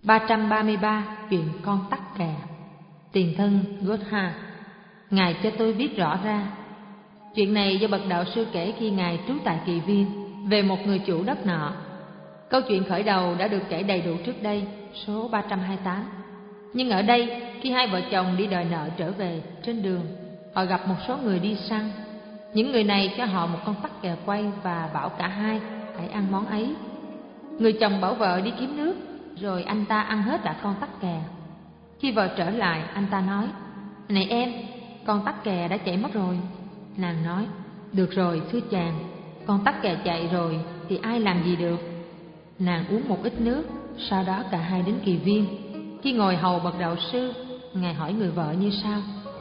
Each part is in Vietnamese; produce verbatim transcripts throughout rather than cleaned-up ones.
ba trăm ba mươi ba. Chuyện con tắc kè. Tiền thân Gotha: Ngài cho tôi biết rõ ra. Chuyện này do bậc đạo sư kể khi Ngài trú tại Kỳ Viên về một người chủ đất nọ. Câu chuyện khởi đầu đã được kể đầy đủ trước đây, số ba trăm hai mươi tám. Nhưng ở đây, khi hai vợ chồng đi đòi nợ trở về, trên đường họ gặp một số người đi săn. Những người này cho họ một con tắc kè quay và bảo cả hai hãy ăn món ấy. Người chồng bảo vợ đi kiếm nước, rồi anh ta ăn hết cả con tắc kè. Khi vợ trở lại, anh ta nói: Này em, con tắc kè đã chạy mất rồi. Nàng nói: Được rồi thưa chàng, con tắc kè chạy rồi thì ai làm gì được. Nàng uống một ít nước, sau đó cả hai đến Kỳ Viên. Khi ngồi hầu bậc đạo sư, Ngài hỏi người vợ như sau: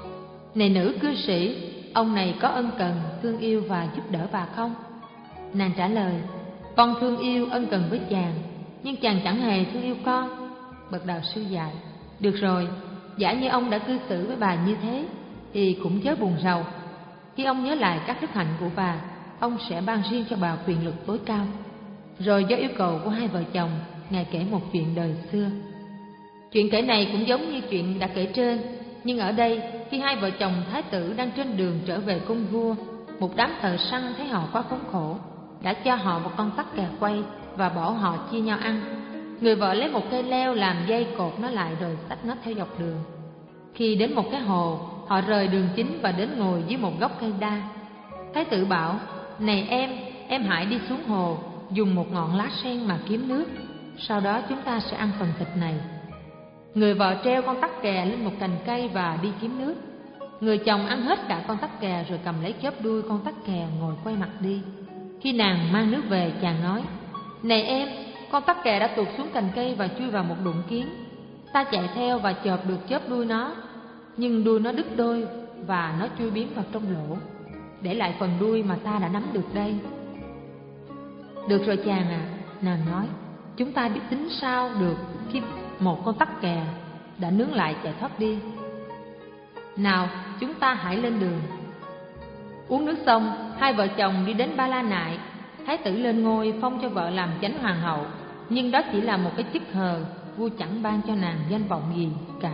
Này nữ cư sĩ, ông này có ân cần, thương yêu và giúp đỡ bà không? Nàng trả lời: Con thương yêu, ân cần với chàng, nhưng chàng chẳng hề thương yêu con. Bậc đạo sư dạy: Được rồi, giả như ông đã cư xử với bà như thế thì cũng chớ buồn rầu. Khi ông nhớ lại các đức hạnh của bà, ông sẽ ban riêng cho bà quyền lực tối cao. Rồi do yêu cầu của hai vợ chồng, Ngài kể một chuyện đời xưa. Chuyện kể này cũng giống như chuyện đã kể trên, nhưng ở đây, khi hai vợ chồng thái tử đang trên đường trở về cung vua, một đám thợ săn thấy họ quá khốn khổ, đã cho họ một con tắc kè quay và bảo họ chia nhau ăn. Người vợ lấy một cây leo làm dây cột nó lại rồi xách nó theo dọc đường. Khi đến một cái hồ, họ rời đường chính và đến ngồi dưới một gốc cây đa. Thái tử bảo: Này em, em hãy đi xuống hồ, dùng một ngọn lá sen mà kiếm nước, sau đó chúng ta sẽ ăn phần thịt này. Người vợ treo con tắc kè lên một cành cây và đi kiếm nước. Người chồng ăn hết cả con tắc kè rồi cầm lấy chóp đuôi con tắc kè ngồi quay mặt đi. Khi nàng mang nước về, chàng nói: Này em, con tắc kè đã tuột xuống cành cây và chui vào một đụng kiến. Ta chạy theo và chộp được chóp đuôi nó, nhưng đuôi nó đứt đôi và nó chui biến vào trong lỗ, để lại phần đuôi mà ta đã nắm được đây. Được rồi chàng à, nàng nói, chúng ta biết tính sao được khi một con tắc kè đã nướng lại chạy thoát đi. Nào, chúng ta hãy lên đường. Uống nước xong, hai vợ chồng đi đến Ba La Nại. Thái tử lên ngôi phong cho vợ làm chánh hoàng hậu, nhưng đó chỉ là một cái chức hờ, vua chẳng ban cho nàng danh vọng gì cả.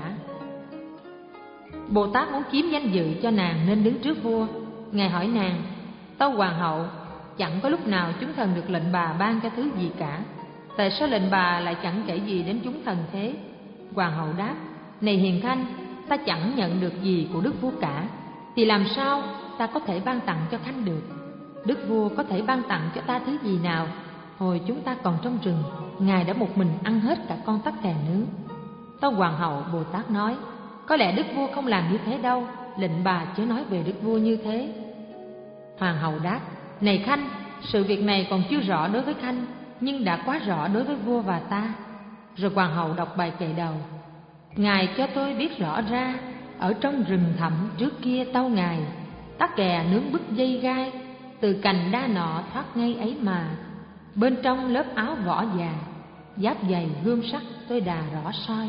Bồ Tát muốn chiếm danh dự cho nàng nên đứng trước vua. Ngài hỏi nàng: Tâu hoàng hậu, chẳng có lúc nào chúng thần được lệnh bà ban cho thứ gì cả, tại sao lệnh bà lại chẳng kể gì đến chúng thần thế? Hoàng hậu đáp: Này hiền khanh, ta chẳng nhận được gì của đức vua cả, thì làm sao ta có thể ban tặng cho khanh được? Đức vua có thể ban tặng cho ta thứ gì nào? Hồi chúng ta còn trong rừng, ngài đã một mình ăn hết cả con tắc kè nướng. Tâu hoàng hậu, Bồ Tát nói: Có lẽ đức vua không làm như thế đâu, lệnh bà chớ nói về đức vua như thế. Hoàng hậu đáp: Này khanh, sự việc này còn chưa rõ đối với khanh, nhưng đã quá rõ đối với vua và ta. Rồi hoàng hậu đọc bài kệ đầu: Ngài cho tôi biết rõ ra, ở trong rừng thẳm trước kia tâu ngài, tắc kè nướng bức dây gai, từ cành đa nọ thoát ngay ấy mà. Bên trong lớp áo vỏ già, giáp dày gươm sắt tôi đà rõ soi.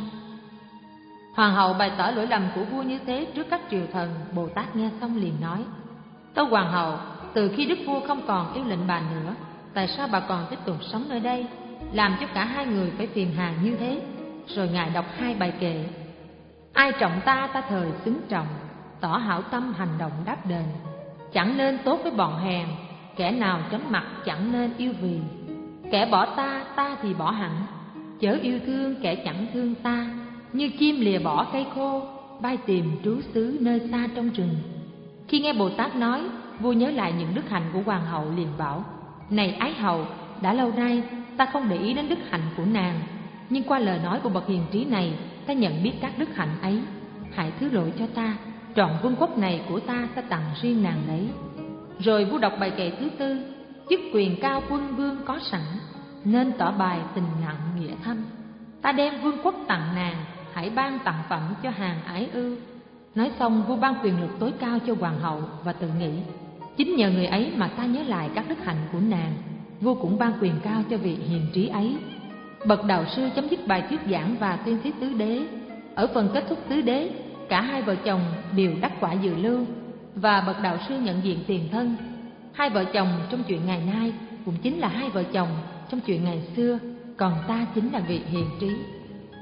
Hoàng hậu bày tỏ lỗi lầm của vua như thế trước các triều thần. Bồ Tát nghe xong liền nói: Tâu hoàng hậu, từ khi đức vua không còn yêu lệnh bà nữa, tại sao bà còn tiếp tục sống nơi đây, làm cho cả hai người phải phiền hà như thế? Rồi ngài đọc hai bài kệ: Ai trọng ta, ta thời xứng trọng, tỏ hảo tâm hành động đáp đền. Chẳng nên tốt với bọn hèn, kẻ nào tránh mặt chẳng nên yêu vì. Kẻ bỏ ta, ta thì bỏ hẳn, chớ yêu thương kẻ chẳng thương ta. Như chim lìa bỏ cây khô, bay tìm trú xứ nơi xa trong rừng. Khi nghe Bồ Tát nói, vua nhớ lại những đức hạnh của hoàng hậu liền bảo: Này ái hậu, đã lâu nay ta không để ý đến đức hạnh của nàng, nhưng qua lời nói của bậc hiền trí này, ta nhận biết các đức hạnh ấy. Hãy thứ lỗi cho ta, trọn vương quốc này của ta ta tặng riêng nàng đấy. Rồi vua đọc bài kệ thứ tư: Chức quyền cao quân vương có sẵn, nên tỏ bài tình nặng nghĩa thâm. Ta đem vương quốc tặng nàng, hãy ban tặng phẩm cho hàng ái ưu. Nói xong, vua ban quyền lực tối cao cho hoàng hậu và tự nghĩ: Chính nhờ người ấy mà ta nhớ lại các đức hạnh của nàng. Vua cũng ban quyền cao cho vị hiền trí ấy. Bậc đạo sư chấm dứt bài thuyết giảng và tuyên thuyết tứ đế. Ở phần kết thúc tứ đế, cả hai vợ chồng đều đắc quả dự lưu, và bậc đạo sư nhận diện tiền thân. Hai vợ chồng trong chuyện ngày nay cũng chính là hai vợ chồng trong chuyện ngày xưa, còn ta chính là vị hiền trí.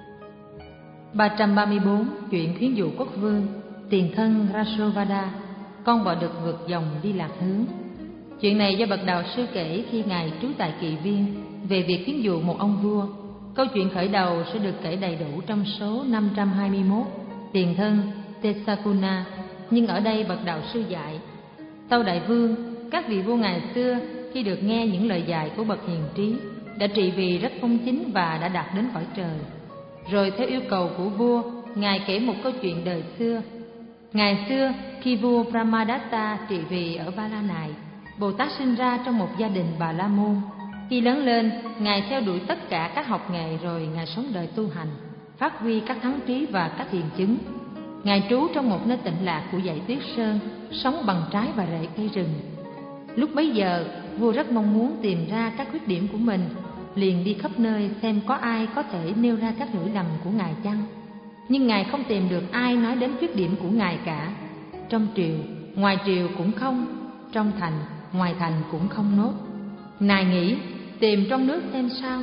ba trăm ba mươi bốn. Chuyện khuyến dụ quốc vương, tiền thân Rasovada, con bò đực vượt dòng đi lạc hướng. Chuyện này do bậc đạo sư kể khi ngài trú tại Kỳ Viên về việc khuyến dụ một ông vua. Câu chuyện khởi đầu sẽ được kể đầy đủ trong số năm trăm hai mươi mốt, tiền thân Tesakuna, nhưng ở đây bậc đạo sư dạy: Tâu đại vương, các vị vua ngày xưa khi được nghe những lời dạy của bậc hiền trí đã trị vì rất công chính và đã đạt đến cõi trời. Rồi theo yêu cầu của vua, ngài kể một câu chuyện đời xưa. Ngày xưa, khi vua Brahmadatta trị vì ở Ba La Nại, Bồ Tát sinh ra trong một gia đình Bà La Môn. Khi lớn lên, ngài theo đuổi tất cả các học nghệ, rồi ngài sống đời tu hành, phát huy các thắng trí và các thiền chứng. Ngài trú trong một nơi tịnh lạc của dãy Tuyết Sơn, sống bằng trái và rễ cây rừng. Lúc bấy giờ, vua rất mong muốn tìm ra các khuyết điểm của mình, liền đi khắp nơi xem có ai có thể nêu ra các lỗi lầm của ngài chăng. Nhưng ngài không tìm được ai nói đến khuyết điểm của ngài cả. Trong triều, ngoài triều cũng không, trong thành, ngoài thành cũng không nốt. Ngài nghĩ tìm trong nước xem sao.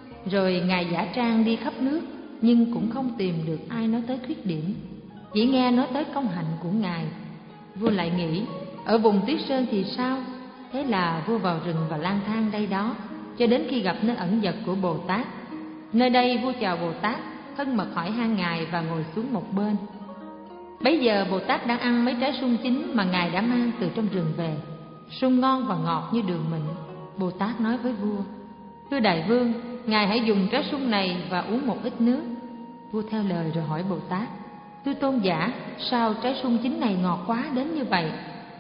Rồi ngài giả trang đi khắp nước, nhưng cũng không tìm được ai nói tới khuyết điểm, chỉ nghe nói tới công hạnh của ngài. Vua lại nghĩ ở vùng Tuyết Sơn thì sao. Thế là vua vào rừng và lang thang đây đó cho đến khi gặp nơi ẩn dật của Bồ Tát. Nơi đây vua chào Bồ Tát, thân mật hỏi han ngài và ngồi xuống một bên. Bấy giờ Bồ Tát đang ăn mấy trái sung chín mà ngài đã mang từ trong rừng về, sung ngon và ngọt như đường mịn. Bồ Tát nói với vua: Thưa đại vương, ngài hãy dùng trái sung này và uống một ít nước. Vua theo lời rồi hỏi Bồ Tát: Thưa tôn giả, sao trái sung chín này ngọt quá đến như vậy?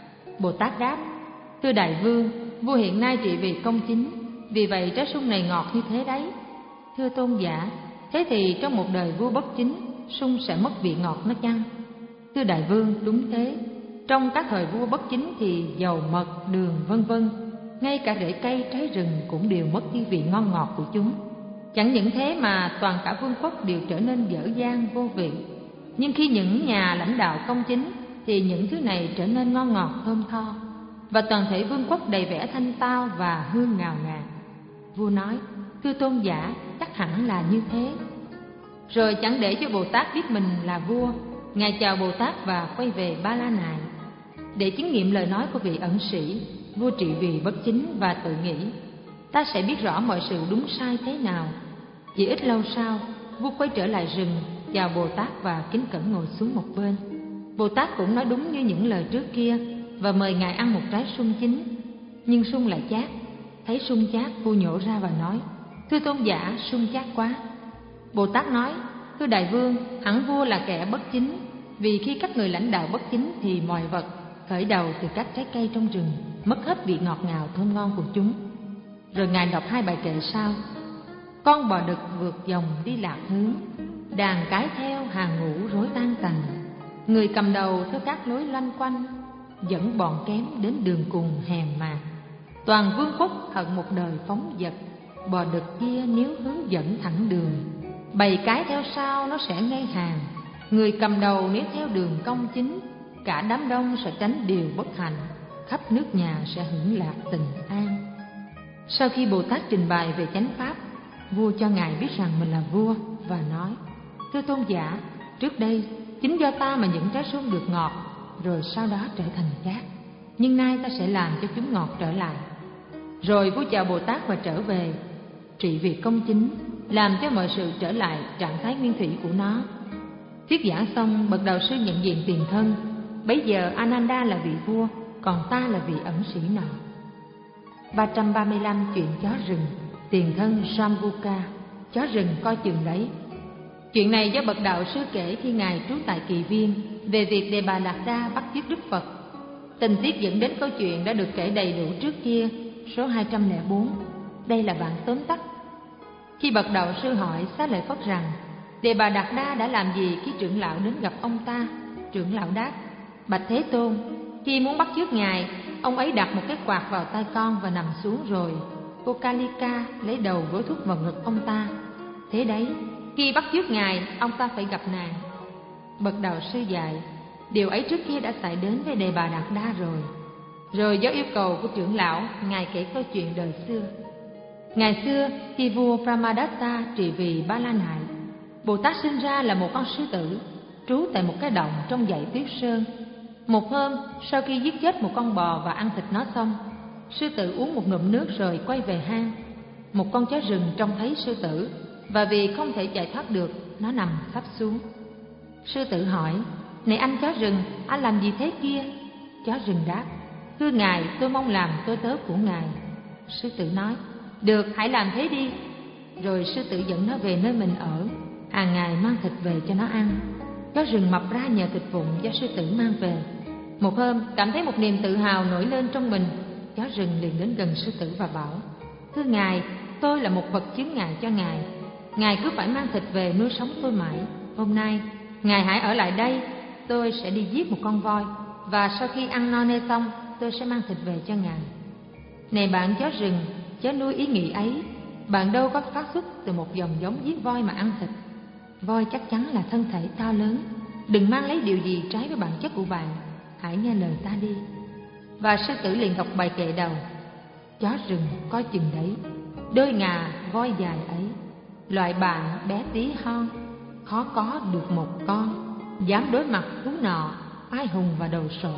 Bồ Tát đáp: Thưa đại vương, vua hiện nay trị vì công chính, vì vậy trái sung này ngọt như thế đấy. Thưa tôn giả, thế thì trong một đời vua bất chính, sung sẽ mất vị ngọt nó chăng? Thưa đại vương, đúng thế. Trong các thời vua bất chính thì dầu, mật, đường vân vân, ngay cả rễ cây, trái rừng cũng đều mất đi vị ngon ngọt của chúng. Chẳng những thế mà toàn cả vương quốc đều trở nên dở dang vô vị. Nhưng khi những nhà lãnh đạo công chính thì những thứ này trở nên ngon ngọt thơm tho, và toàn thể vương quốc đầy vẻ thanh tao và hương ngào ngạt. Vua nói: Thưa tôn giả, chắc hẳn là như thế. Rồi chẳng để cho Bồ Tát biết mình là vua, ngài chào Bồ Tát và quay về Ba La Nại. Để chứng nghiệm lời nói của vị ẩn sĩ, vua trị vì bất chính và tự nghĩ: Ta sẽ biết rõ mọi sự đúng sai thế nào. Chỉ ít lâu sau, vua quay trở lại rừng, chào Bồ Tát và kính cẩn ngồi xuống một bên. Bồ Tát cũng nói đúng như những lời trước kia và mời ngài ăn một trái sung chín. Nhưng sung lại chát. Thấy sung chát, vua nhổ ra và nói: Thưa tôn giả, sung chát quá. Bồ Tát nói: Thưa đại vương, hẳn vua là kẻ bất chính, vì khi các người lãnh đạo bất chính thì mọi vật, khởi đầu từ các trái cây trong rừng, mất hết vị ngọt ngào thơm ngon của chúng. Rồi ngài đọc hai bài kệ sau: Con bò đực vượt dòng đi lạc hướng, đàn cái theo hàng ngũ rối tan tành. Người cầm đầu theo các lối loanh quanh, dẫn bọn kém đến đường cùng hèm mạt. Toàn vương quốc hận một đời phóng dật, bò đực kia nếu hướng dẫn thẳng đường, bầy cái theo sau nó sẽ ngay hàng. Người cầm đầu nếu theo đường công chính, cả đám đông sẽ tránh điều bất hạnh, khắp nước nhà sẽ hưởng lạc tình an. Sau khi Bồ Tát trình bày về chánh pháp, vua cho ngài biết rằng mình là vua và nói: Thưa tôn giả, trước đây chính do ta mà những trái sung được ngọt, rồi sau đó trở thành chát, nhưng nay ta sẽ làm cho chúng ngọt trở lại. Rồi vua chào Bồ Tát và trở về, trị vì công chính, làm cho mọi sự trở lại trạng thái nguyên thủy của nó. Thuyết giảng xong, bậc đạo sư nhận diện tiền thân. Bấy giờ Ananda là vị vua, còn ta là vị ẩn sĩ nọ. ba trăm ba mươi lăm. Chuyện chó rừng, tiền thân Sambuca, chó rừng coi chừng đấy. Chuyện này do bậc đạo sư kể khi ngài trú tại Kỳ Viên về việc Đề Bà Đạt Đa bắt chước Đức Phật. Tình tiết dẫn đến câu chuyện đã được kể đầy đủ trước kia, số hai trăm lẻ bốn. Đây là bản tóm tắt. Khi bậc đạo sư hỏi Xá Lợi Phất rằng Đề Bà Đạt Đa đã làm gì khi trưởng lão đến gặp ông ta, trưởng lão đáp: Bạch Thế Tôn, khi muốn bắt chước ngài, ông ấy đặt một cái quạt vào tay con và nằm xuống, rồi cô Kalika lấy đầu gối thuốc vào ngực ông ta. Thế đấy, khi bắt chước ngài, ông ta phải gặp nàng. Bậc đạo sư dạy: Điều ấy trước kia đã xảy đến với Đề Bà Đạt Đa rồi. Rồi do yêu cầu của trưởng lão, ngài kể câu chuyện đời xưa. Ngày xưa, khi vua Brahmadatta trị vì Ba La Nại, Bồ Tát sinh ra là một con sư tử, trú tại một cái động trong dãy Tuyết Sơn. Một hôm, sau khi giết chết một con bò và ăn thịt nó xong, sư tử uống một ngụm nước rồi quay về hang. Một con chó rừng trông thấy sư tử, và vì không thể chạy thoát được, nó nằm sắp xuống. Sư tử hỏi: "Này anh chó rừng, anh làm gì thế kia?" Chó rừng đáp: "Thưa ngài, tôi mong làm tôi tớ của ngài." Sư tử nói: "Được, hãy làm thế đi." Rồi sư tử dẫn nó về nơi mình ở, hàng ngày mang thịt về cho nó ăn. Chó rừng mập ra nhờ thịt vụn do sư tử mang về. Một hôm, cảm thấy một niềm tự hào nổi lên trong mình, chó rừng liền đến gần sư tử và bảo: "Thưa ngài, tôi là một vật chướng ngại cho ngài. Ngài cứ phải mang thịt về nuôi sống tôi mãi. Hôm nay, ngài hãy ở lại đây, tôi sẽ đi giết một con voi, và sau khi ăn no nê xong, tôi sẽ mang thịt về cho ngài." Này bạn chó rừng, chớ nuôi ý nghĩ ấy. Bạn đâu có phát xuất từ một dòng giống giết voi mà ăn thịt. Voi chắc chắn là thân thể to lớn. Đừng mang lấy điều gì trái với bản chất của bạn. Hãy nghe lời ta đi. Và sư tử liền đọc bài kệ đầu: "Chó rừng coi chừng đấy, đôi ngà voi dài ấy, loại bạn bé tí hon, khó có được một con, dám đối mặt thú nọ, ai hùng và đầu sộ."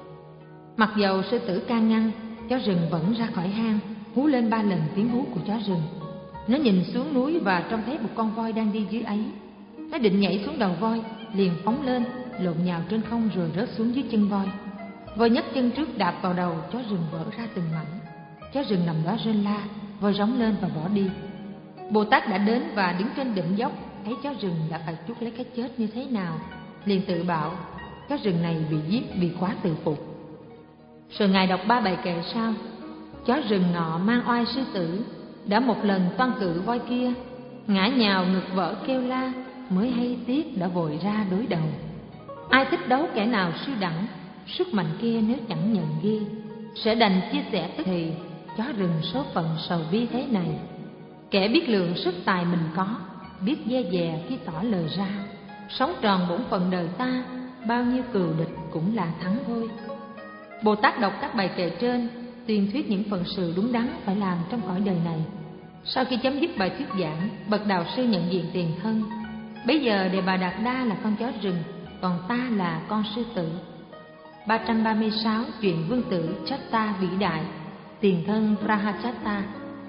Mặc dầu sư tử can ngăn, chó rừng vẫn ra khỏi hang, hú lên ba lần tiếng hú của chó rừng. Nó nhìn xuống núi và trông thấy một con voi đang đi dưới ấy. Nó định nhảy xuống đầu voi, liền phóng lên, lộn nhào trên không rồi rớt xuống dưới chân voi. Voi nhấc chân trước đạp vào đầu, chó rừng vỡ ra từng mảnh. Chó rừng nằm đó rên la, voi rống lên và bỏ đi. Bồ Tát đã đến và đứng trên đỉnh dốc, thấy chó rừng đã phải chuốc lấy cái chết như thế nào, liền tự bảo: "Chó rừng này bị giết vì quá tự phục." Rồi ngài đọc ba bài kệ sau: "Chó rừng nọ mang oai sư tử, đã một lần toan cự voi kia, ngã nhào ngực vỡ kêu la, mới hay tiếc đã vội ra đối đầu. Ai thích đấu kẻ nào siêu đẳng, sức mạnh kia nếu chẳng nhận ghi, sẽ đành chia sẻ tức thì, chó rừng số phận sầu bi thế này. Kẻ biết lượng sức tài mình có, biết dè dè khi tỏ lời ra, sống tròn bổn phận đời ta, bao nhiêu cừu địch cũng là thắng thôi." Bồ Tát đọc các bài kệ trên, tuyên thuyết những phần sự đúng đắn phải làm trong cõi đời này. Sau khi chấm dứt bài thuyết giảng, bậc đạo sư nhận diện tiền thân. Bây giờ Đề Bà Đạt Đa là con chó rừng, còn ta là con sư tử. ba trăm ba mươi sáu Chuyện vương tử Chatta vĩ đại, tiền thân Prahachatta.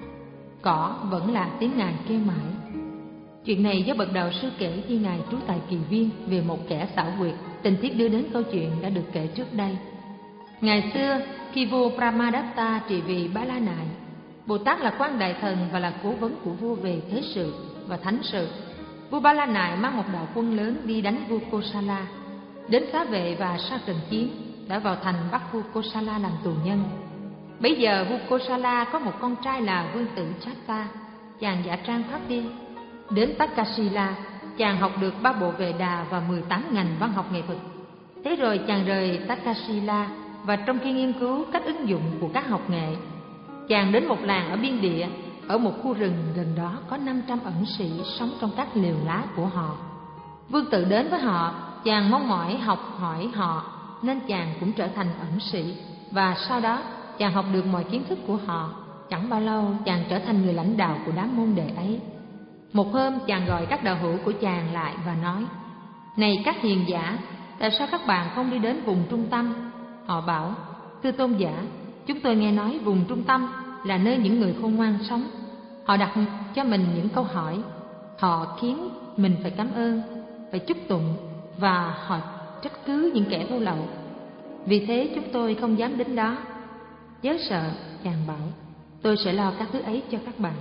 Cỏ vẫn là tiếng ngài kêu mãi. Chuyện này do bậc đạo sư kể khi ngài trú tại Kỳ Viên về một kẻ xảo quyệt. Tình tiết đưa đến câu chuyện đã được kể trước đây. Ngày xưa, khi vua Brahmadatta trị vì Ba La Nại, Bồ Tát là quan đại thần và là cố vấn của vua về thế sự và thánh sự. Vua Ba La Nại mang một đạo quân lớn đi đánh vua Kosala. Đến phá vệ và sau trận chiến đã vào thành bắt vua Kosala làm tù nhân. Bấy giờ vua Kosala có một con trai là vương tử Chatta. Chàng giả trang thoát đi. Đến Takasila, chàng học được ba bộ Vệ Đà và mười tám ngành văn học nghệ thuật. Thế rồi chàng rời Takasila, và trong khi nghiên cứu cách ứng dụng của các học nghệ, chàng đến một làng ở biên địa. Ở một khu rừng gần đó có năm trăm ẩn sĩ sống trong các lều lá của họ. Vương tử đến với họ, chàng mong mỏi học hỏi họ, nên chàng cũng trở thành ẩn sĩ. Và sau đó chàng học được mọi kiến thức của họ. Chẳng bao lâu chàng trở thành người lãnh đạo của đám môn đệ ấy. Một hôm chàng gọi các đạo hữu của chàng lại và nói: "Này các hiền giả, tại sao các bạn không đi đến vùng trung tâm?" Họ bảo: "Thưa tôn giả, chúng tôi nghe nói vùng trung tâm là nơi những người khôn ngoan sống. Họ đặt cho mình những câu hỏi, họ khiến mình phải cảm ơn, phải chúc tụng, và họ trách cứ những kẻ vô lậu. Vì thế chúng tôi không dám đến đó." Chớ sợ, chàng bảo, "tôi sẽ lo các thứ ấy cho các bạn."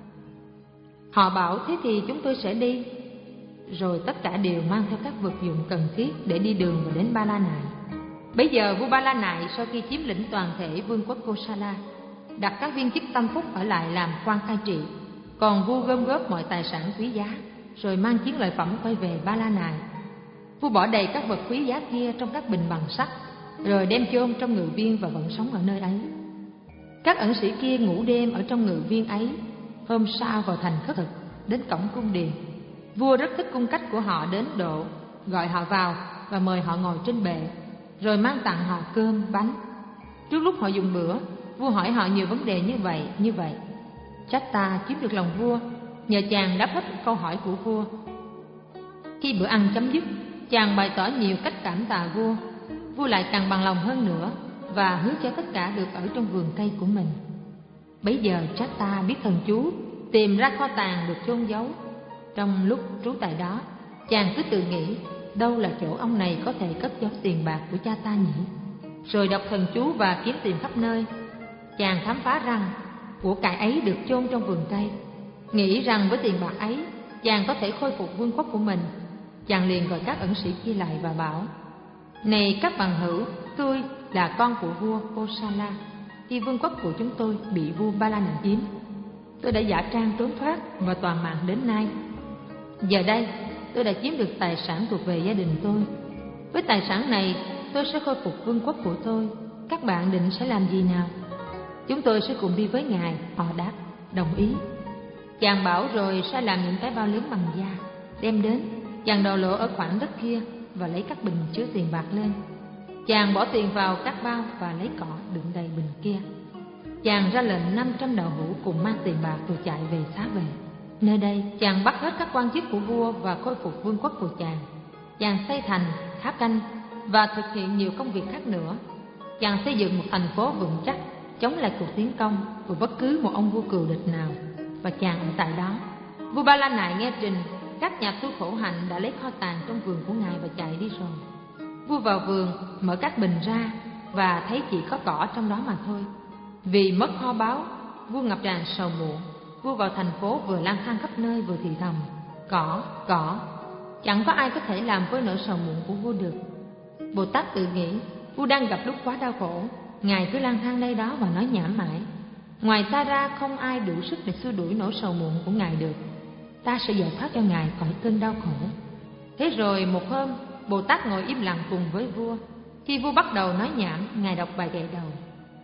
Họ bảo: "Thế thì chúng tôi sẽ đi." Rồi tất cả đều mang theo các vật dụng cần thiết để đi đường và đến Ba La Nại. Bây giờ vua Ba La Nại sau khi chiếm lĩnh toàn thể vương quốc Kosala, đặt các viên chức tâm phúc ở lại làm quan cai trị, còn vua gom góp mọi tài sản quý giá, rồi mang chiến lợi phẩm quay về Ba La Nại. Vua bỏ đầy các vật quý giá kia trong các bình bằng sắt, rồi đem chôn trong ngự viên và vẫn sống ở nơi ấy. Các ẩn sĩ kia ngủ đêm ở trong ngự viên ấy. Hôm sau vào thành khất thực, đến cổng cung điện. Vua rất thích cung cách của họ đến độ gọi họ vào và mời họ ngồi trên bệ, rồi mang tặng họ cơm, bánh. Trước lúc họ dùng bữa, vua hỏi họ nhiều vấn đề như vậy, như vậy. Chatta chiếm được lòng vua, nhờ chàng đáp hết câu hỏi của vua. Khi bữa ăn chấm dứt, chàng bày tỏ nhiều cách cảm tạ vua. Vua lại càng bằng lòng hơn nữa và hứa cho tất cả được ở trong vườn cây của mình. Bấy giờ Chatta biết thần chú tìm ra kho tàng được chôn giấu. Trong lúc trú tại đó, chàng cứ tự nghĩ đâu là chỗ ông này có thể cất giấu tiền bạc của cha ta nhỉ. Rồi đọc thần chú và kiếm tìm khắp nơi. Chàng khám phá rằng của cải ấy được chôn trong vườn cây. Nghĩ rằng với tiền bạc ấy, chàng có thể khôi phục vương quốc của mình. Chàng liền gọi các ẩn sĩ kia lại và bảo: Này các bằng hữu, tôi là con của vua Kosala. Khi vương quốc của chúng tôi bị vua Balana chiếm, tôi đã giả trang trốn thoát và toàn mạng đến nay. Giờ đây, tôi đã chiếm được tài sản thuộc về gia đình tôi. Với tài sản này, tôi sẽ khôi phục vương quốc của tôi. Các bạn định sẽ làm gì nào? Chúng tôi sẽ cùng đi với ngài. Họ đáp đồng ý. Chàng bảo rồi sai làm những cái bao lớn bằng da, đem đến. Chàng đào lộ ở khoảng đất kia và lấy các bình chứa tiền bạc lên. Chàng bỏ tiền vào các bao và lấy cỏ đựng đầy bình kia. Chàng ra lệnh năm trăm đạo hữu cùng mang tiền bạc rồi chạy về xá về. Nơi đây chàng bắt hết các quan chức của vua và khôi phục vương quốc của chàng. Chàng xây thành, tháp canh và thực hiện nhiều công việc khác nữa. Chàng xây dựng một thành phố vững chắc, chống lại cuộc tiến công của bất cứ một ông vua cừu địch nào. Và chàng ở tại đó. Vua Ba La Nại nghe trình các nhà tu khổ hạnh đã lấy kho tàng trong vườn của ngài và chạy đi rồi. Vua vào vườn mở các bình ra và thấy chỉ có cỏ trong đó mà thôi. Vì mất kho báu, vua ngập tràn sầu muộn. Vua vào thành phố vừa lang thang khắp nơi vừa thì thầm: Cỏ, cỏ. Chẳng có ai có thể làm với nỗi sầu muộn của vua được. Bồ Tát tự nghĩ vua đang gặp lúc quá đau khổ. Ngài cứ lang thang đây đó và nói nhảm mãi. Ngoài ta ra không ai đủ sức để xua đuổi nỗi sầu muộn của ngài được. Ta sẽ giải thoát cho ngài khỏi cơn đau khổ. Thế rồi một hôm, Bồ Tát ngồi im lặng cùng với vua. Khi vua bắt đầu nói nhảm, ngài đọc bài kệ đầu.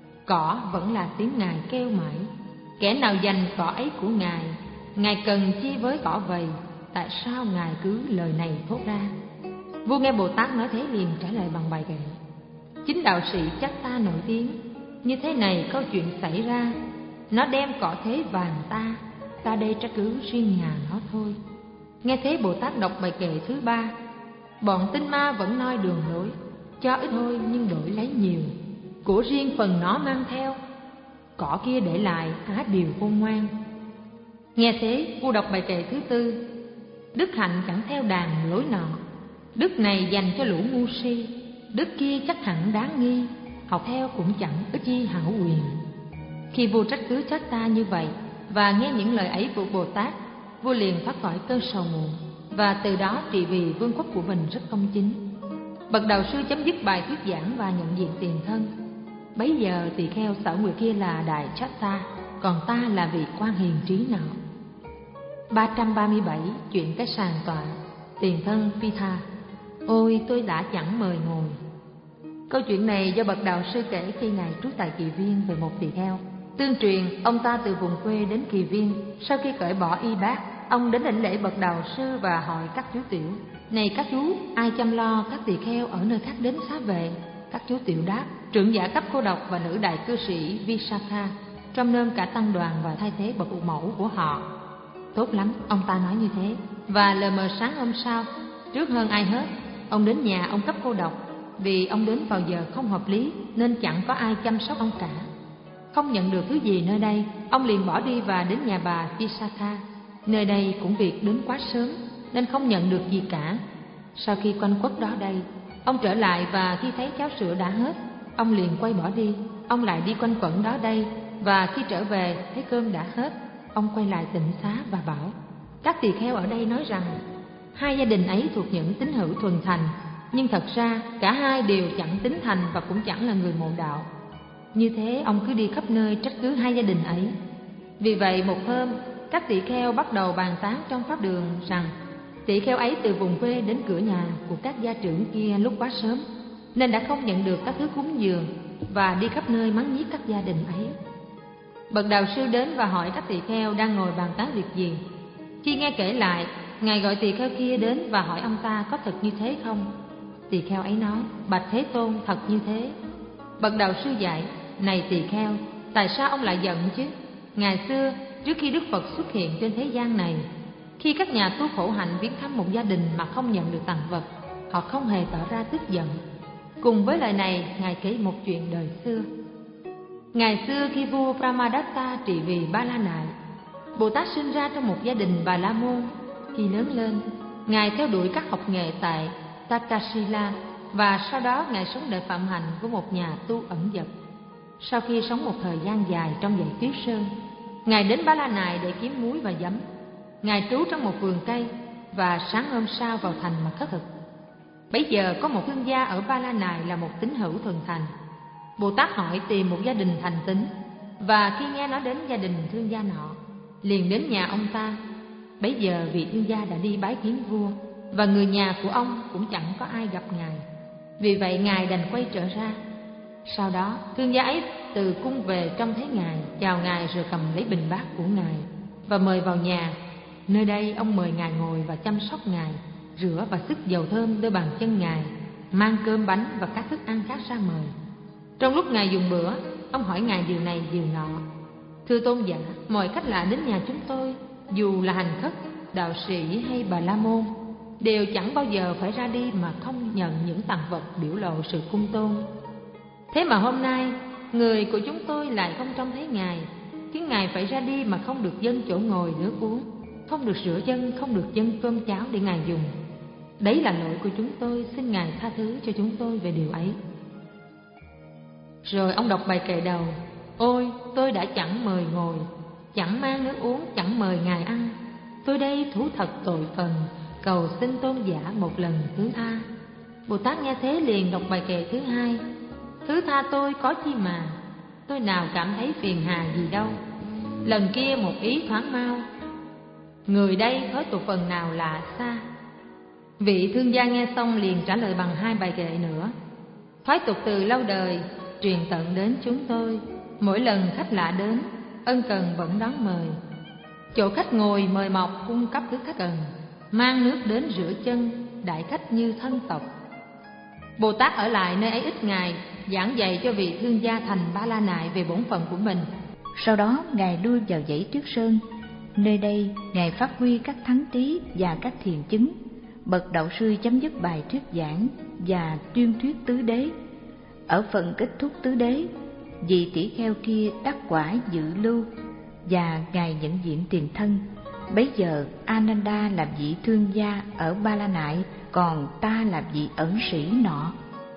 Cỏ vẫn là tiếng ngài kêu mãi. Kẻ nào giành cỏ ấy của ngài, ngài cần chi với cỏ vầy? Tại sao ngài cứ lời này thốt ra? Vua nghe Bồ Tát nói thế liền trả lời bằng bài kệ. Chính đạo sĩ Chatta nổi tiếng. Như thế này câu chuyện xảy ra. Nó đem cỏ thế vàng ta, ta đây trách cứ riêng nhà nó thôi. Nghe thế Bồ Tát đọc bài kệ thứ ba. Bọn tinh ma vẫn noi đường lối, cho ít thôi nhưng đổi lấy nhiều. Của riêng phần nó mang theo, cỏ kia để lại há điều khôn ngoan. Nghe thế vua đọc bài kệ thứ tư. Đức hạnh chẳng theo đàn lối nọ, đức này dành cho lũ ngu si. Đức kia chắc hẳn đáng nghi, học theo cũng chẳng ích chi hảo quyền. Khi vua trách cứ Chatta như vậy và nghe những lời ấy của Bồ Tát, vua liền thoát khỏi cơn sầu muộn và từ đó trị vì vương quốc của mình rất công chính. Bậc đạo sư chấm dứt bài thuyết giảng và nhận diện tiền thân. Bấy giờ tỳ kheo xảo nguyệt kia là Đại Chatta, còn ta là vị quan hiền trí nọ. ba trăm ba mươi bảy. Chuyện cái sàn tọa. Tiền thân Pitha. Ôi tôi đã chẳng mời ngồi. Câu chuyện này do bậc đạo sư kể khi ngài trú tại Kỳ Viên về một tỳ kheo. Tương truyền ông ta từ vùng quê đến Kỳ Viên. Sau khi cởi bỏ y bát, ông đến đảnh lễ bậc đạo sư và hỏi các chú tiểu: Này các chú, ai chăm lo các tỳ kheo ở nơi khác đến xá về? Các chú tiểu đáp: Trưởng giả cấp cô độc và nữ đại cư sĩ Visakha, trông nom cả tăng đoàn và thay thế bậc phụ mẫu của họ. Tốt lắm, ông ta nói như thế. Và lờ mờ sáng hôm sau, trước hơn ai hết, ông đến nhà ông cấp cô độc. Vì ông đến vào giờ không hợp lý nên chẳng có ai chăm sóc ông cả. Không nhận được thứ gì nơi đây, ông liền bỏ đi và đến nhà bà Visakha. Nơi đây cũng việc đến quá sớm nên không nhận được gì cả. Sau khi quanh quất đó đây, ông trở lại và khi thấy cháo sữa đã hết, ông liền quay bỏ đi. Ông lại đi quanh quẩn đó đây và khi trở về thấy cơm đã hết, ông quay lại tịnh xá và bảo: Các tỳ kheo ở đây nói rằng hai gia đình ấy thuộc những tín hữu thuần thành, nhưng thật ra cả hai đều chẳng tín thành và cũng chẳng là người mộ đạo. Như thế ông cứ đi khắp nơi trách cứ hai gia đình ấy. Vì vậy một hôm, các tỳ kheo bắt đầu bàn tán trong pháp đường rằng tỳ kheo ấy từ vùng quê đến cửa nhà của các gia trưởng kia lúc quá sớm, nên đã không nhận được các thứ cúng dường và đi khắp nơi mắng nhiếc các gia đình ấy. Bậc đạo sư đến và hỏi các tỳ kheo đang ngồi bàn tán việc gì. Khi nghe kể lại, ngài gọi tỳ kheo kia đến và hỏi ông ta có thật như thế không. Tỳ kheo ấy nói: Bạch Thế Tôn, thật như thế. Bậc đạo sư dạy: Này tỳ kheo, tại sao ông lại giận chứ? Ngày xưa, trước khi Đức Phật xuất hiện trên thế gian này, Khi các nhà tu khổ hạnh viếng thăm một gia đình mà không nhận được tặng vật, họ không hề tỏ ra tức giận. Cùng với lời này, Ngài kể một chuyện đời xưa. Ngày xưa khi vua Brahmadatta trị vì Ba La Nại, Bồ Tát sinh ra trong một gia đình Bà La Môn. Khi lớn lên, Ngài theo đuổi các học nghệ tại Takshila và sau đó Ngài sống đời phạm hạnh của một nhà tu ẩn dật. Sau khi sống một thời gian dài trong dãy Tuyết Sơn, Ngài đến Ba La Nại để kiếm muối và giấm. Ngài trú trong một vườn cây và sáng hôm sau vào thành mà khất thực. Bấy giờ có một thương gia ở Ba La Nại là một tín hữu thuần thành. Bồ Tát hỏi tìm một gia đình thành tín, và khi nghe nói đến gia đình thương gia nọ, liền đến nhà ông ta. Bấy giờ vị thương gia đã đi bái kiến vua, và người nhà của ông cũng chẳng có ai gặp Ngài. Vì vậy Ngài đành quay trở ra. Sau đó thương gia ấy từ cung về trông thấy Ngài, chào Ngài rồi cầm lấy bình bát của Ngài và mời vào nhà. Nơi đây ông mời Ngài ngồi và chăm sóc Ngài, rửa và xức dầu thơm đôi bàn chân Ngài, mang cơm bánh và các thức ăn khác ra mời. Trong lúc Ngài dùng bữa, ông hỏi Ngài điều này điều nọ. Thưa tôn giả, mọi khách lạ đến nhà chúng tôi, dù là hành khất, đạo sĩ hay Bà La Môn, đều chẳng bao giờ phải ra đi mà không nhận những tặng vật biểu lộ sự cung tôn. Thế mà hôm nay, người của chúng tôi lại không trông thấy Ngài, khiến Ngài phải ra đi mà không được dâng chỗ ngồi nước uống, không được rửa chân, không được dâng cơm cháo để Ngài dùng. Đấy là lỗi của chúng tôi, xin Ngài tha thứ cho chúng tôi về điều ấy. Rồi ông đọc bài kệ đầu. Ôi, tôi đã chẳng mời ngồi, chẳng mang nước uống, chẳng mời Ngài ăn. Tôi đây thú thật tội phần, cầu xin tôn giả một lần thứ tha. Bồ Tát nghe thế liền đọc bài kệ thứ hai. Thứ tha tôi có chi mà, tôi nào cảm thấy phiền hà gì đâu. Lần kia một ý thoáng mau, người đây thói tục phần nào lạ xa. Vị thương gia nghe xong liền trả lời bằng hai bài kệ nữa. Thói tục từ lâu đời truyền tận đến chúng tôi, mỗi lần khách lạ đến, ân cần vẫn đón mời. Chỗ khách ngồi mời mọc cung cấp thứ khách cần, mang nước đến rửa chân, đại khách như thân tộc. Bồ Tát ở lại nơi ấy ít ngày, giảng dạy cho vị thương gia thành Ba La Nại về bổn phận của mình. Sau đó Ngài lui vào dãy Tuyết Sơn. Nơi đây Ngài phát huy các thắng trí và các thiền chứng. Bậc đạo sư chấm dứt bài thuyết giảng và tuyên thuyết tứ đế. Ở phần kết thúc tứ đế, vị tỷ kheo kia đắc quả dự lưu và Ngài nhận diện tiền thân. Bấy giờ Ananda là vị thương gia ở Ba La Nại, còn ta là vị ẩn sĩ nọ.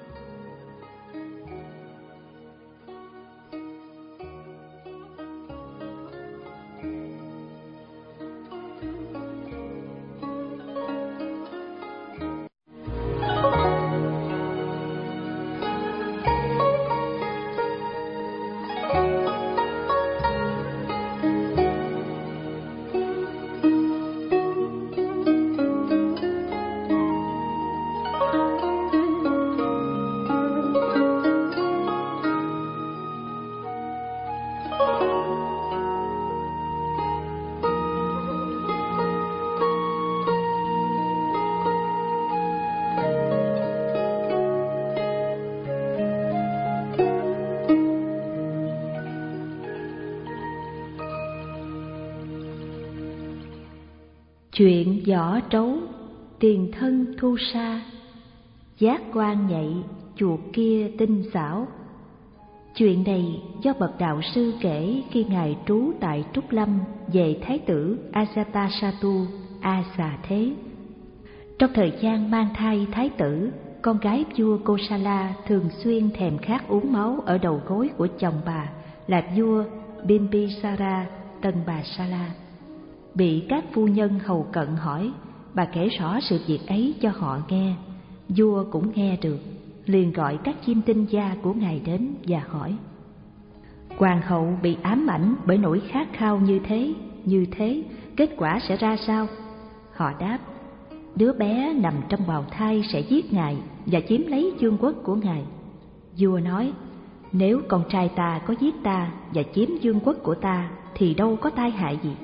Chuyện võ trấu, tiền thân thu sa, giác quan nhạy, chuột kia tinh xảo. Chuyện này do bậc đạo sư kể khi Ngài trú tại Trúc Lâm về Thái tử Ajatasattu A Xà Thế. Trong thời gian mang thai Thái tử, con gái vua Kosala thường xuyên thèm khát uống máu ở đầu gối của chồng bà là vua Bimbisara Tân Bà Sala. Bị các phu nhân hầu cận hỏi, bà kể rõ sự việc ấy cho họ nghe. Vua cũng nghe được, liền gọi các chiêm tinh gia của Ngài đến và hỏi: Hoàng hậu bị ám ảnh bởi nỗi khát khao như thế, như thế, kết quả sẽ ra sao? Họ đáp: đứa bé nằm trong bào thai sẽ giết Ngài và chiếm lấy vương quốc của Ngài. Vua nói: nếu con trai ta có giết ta và chiếm vương quốc của ta thì đâu có tai hại gì.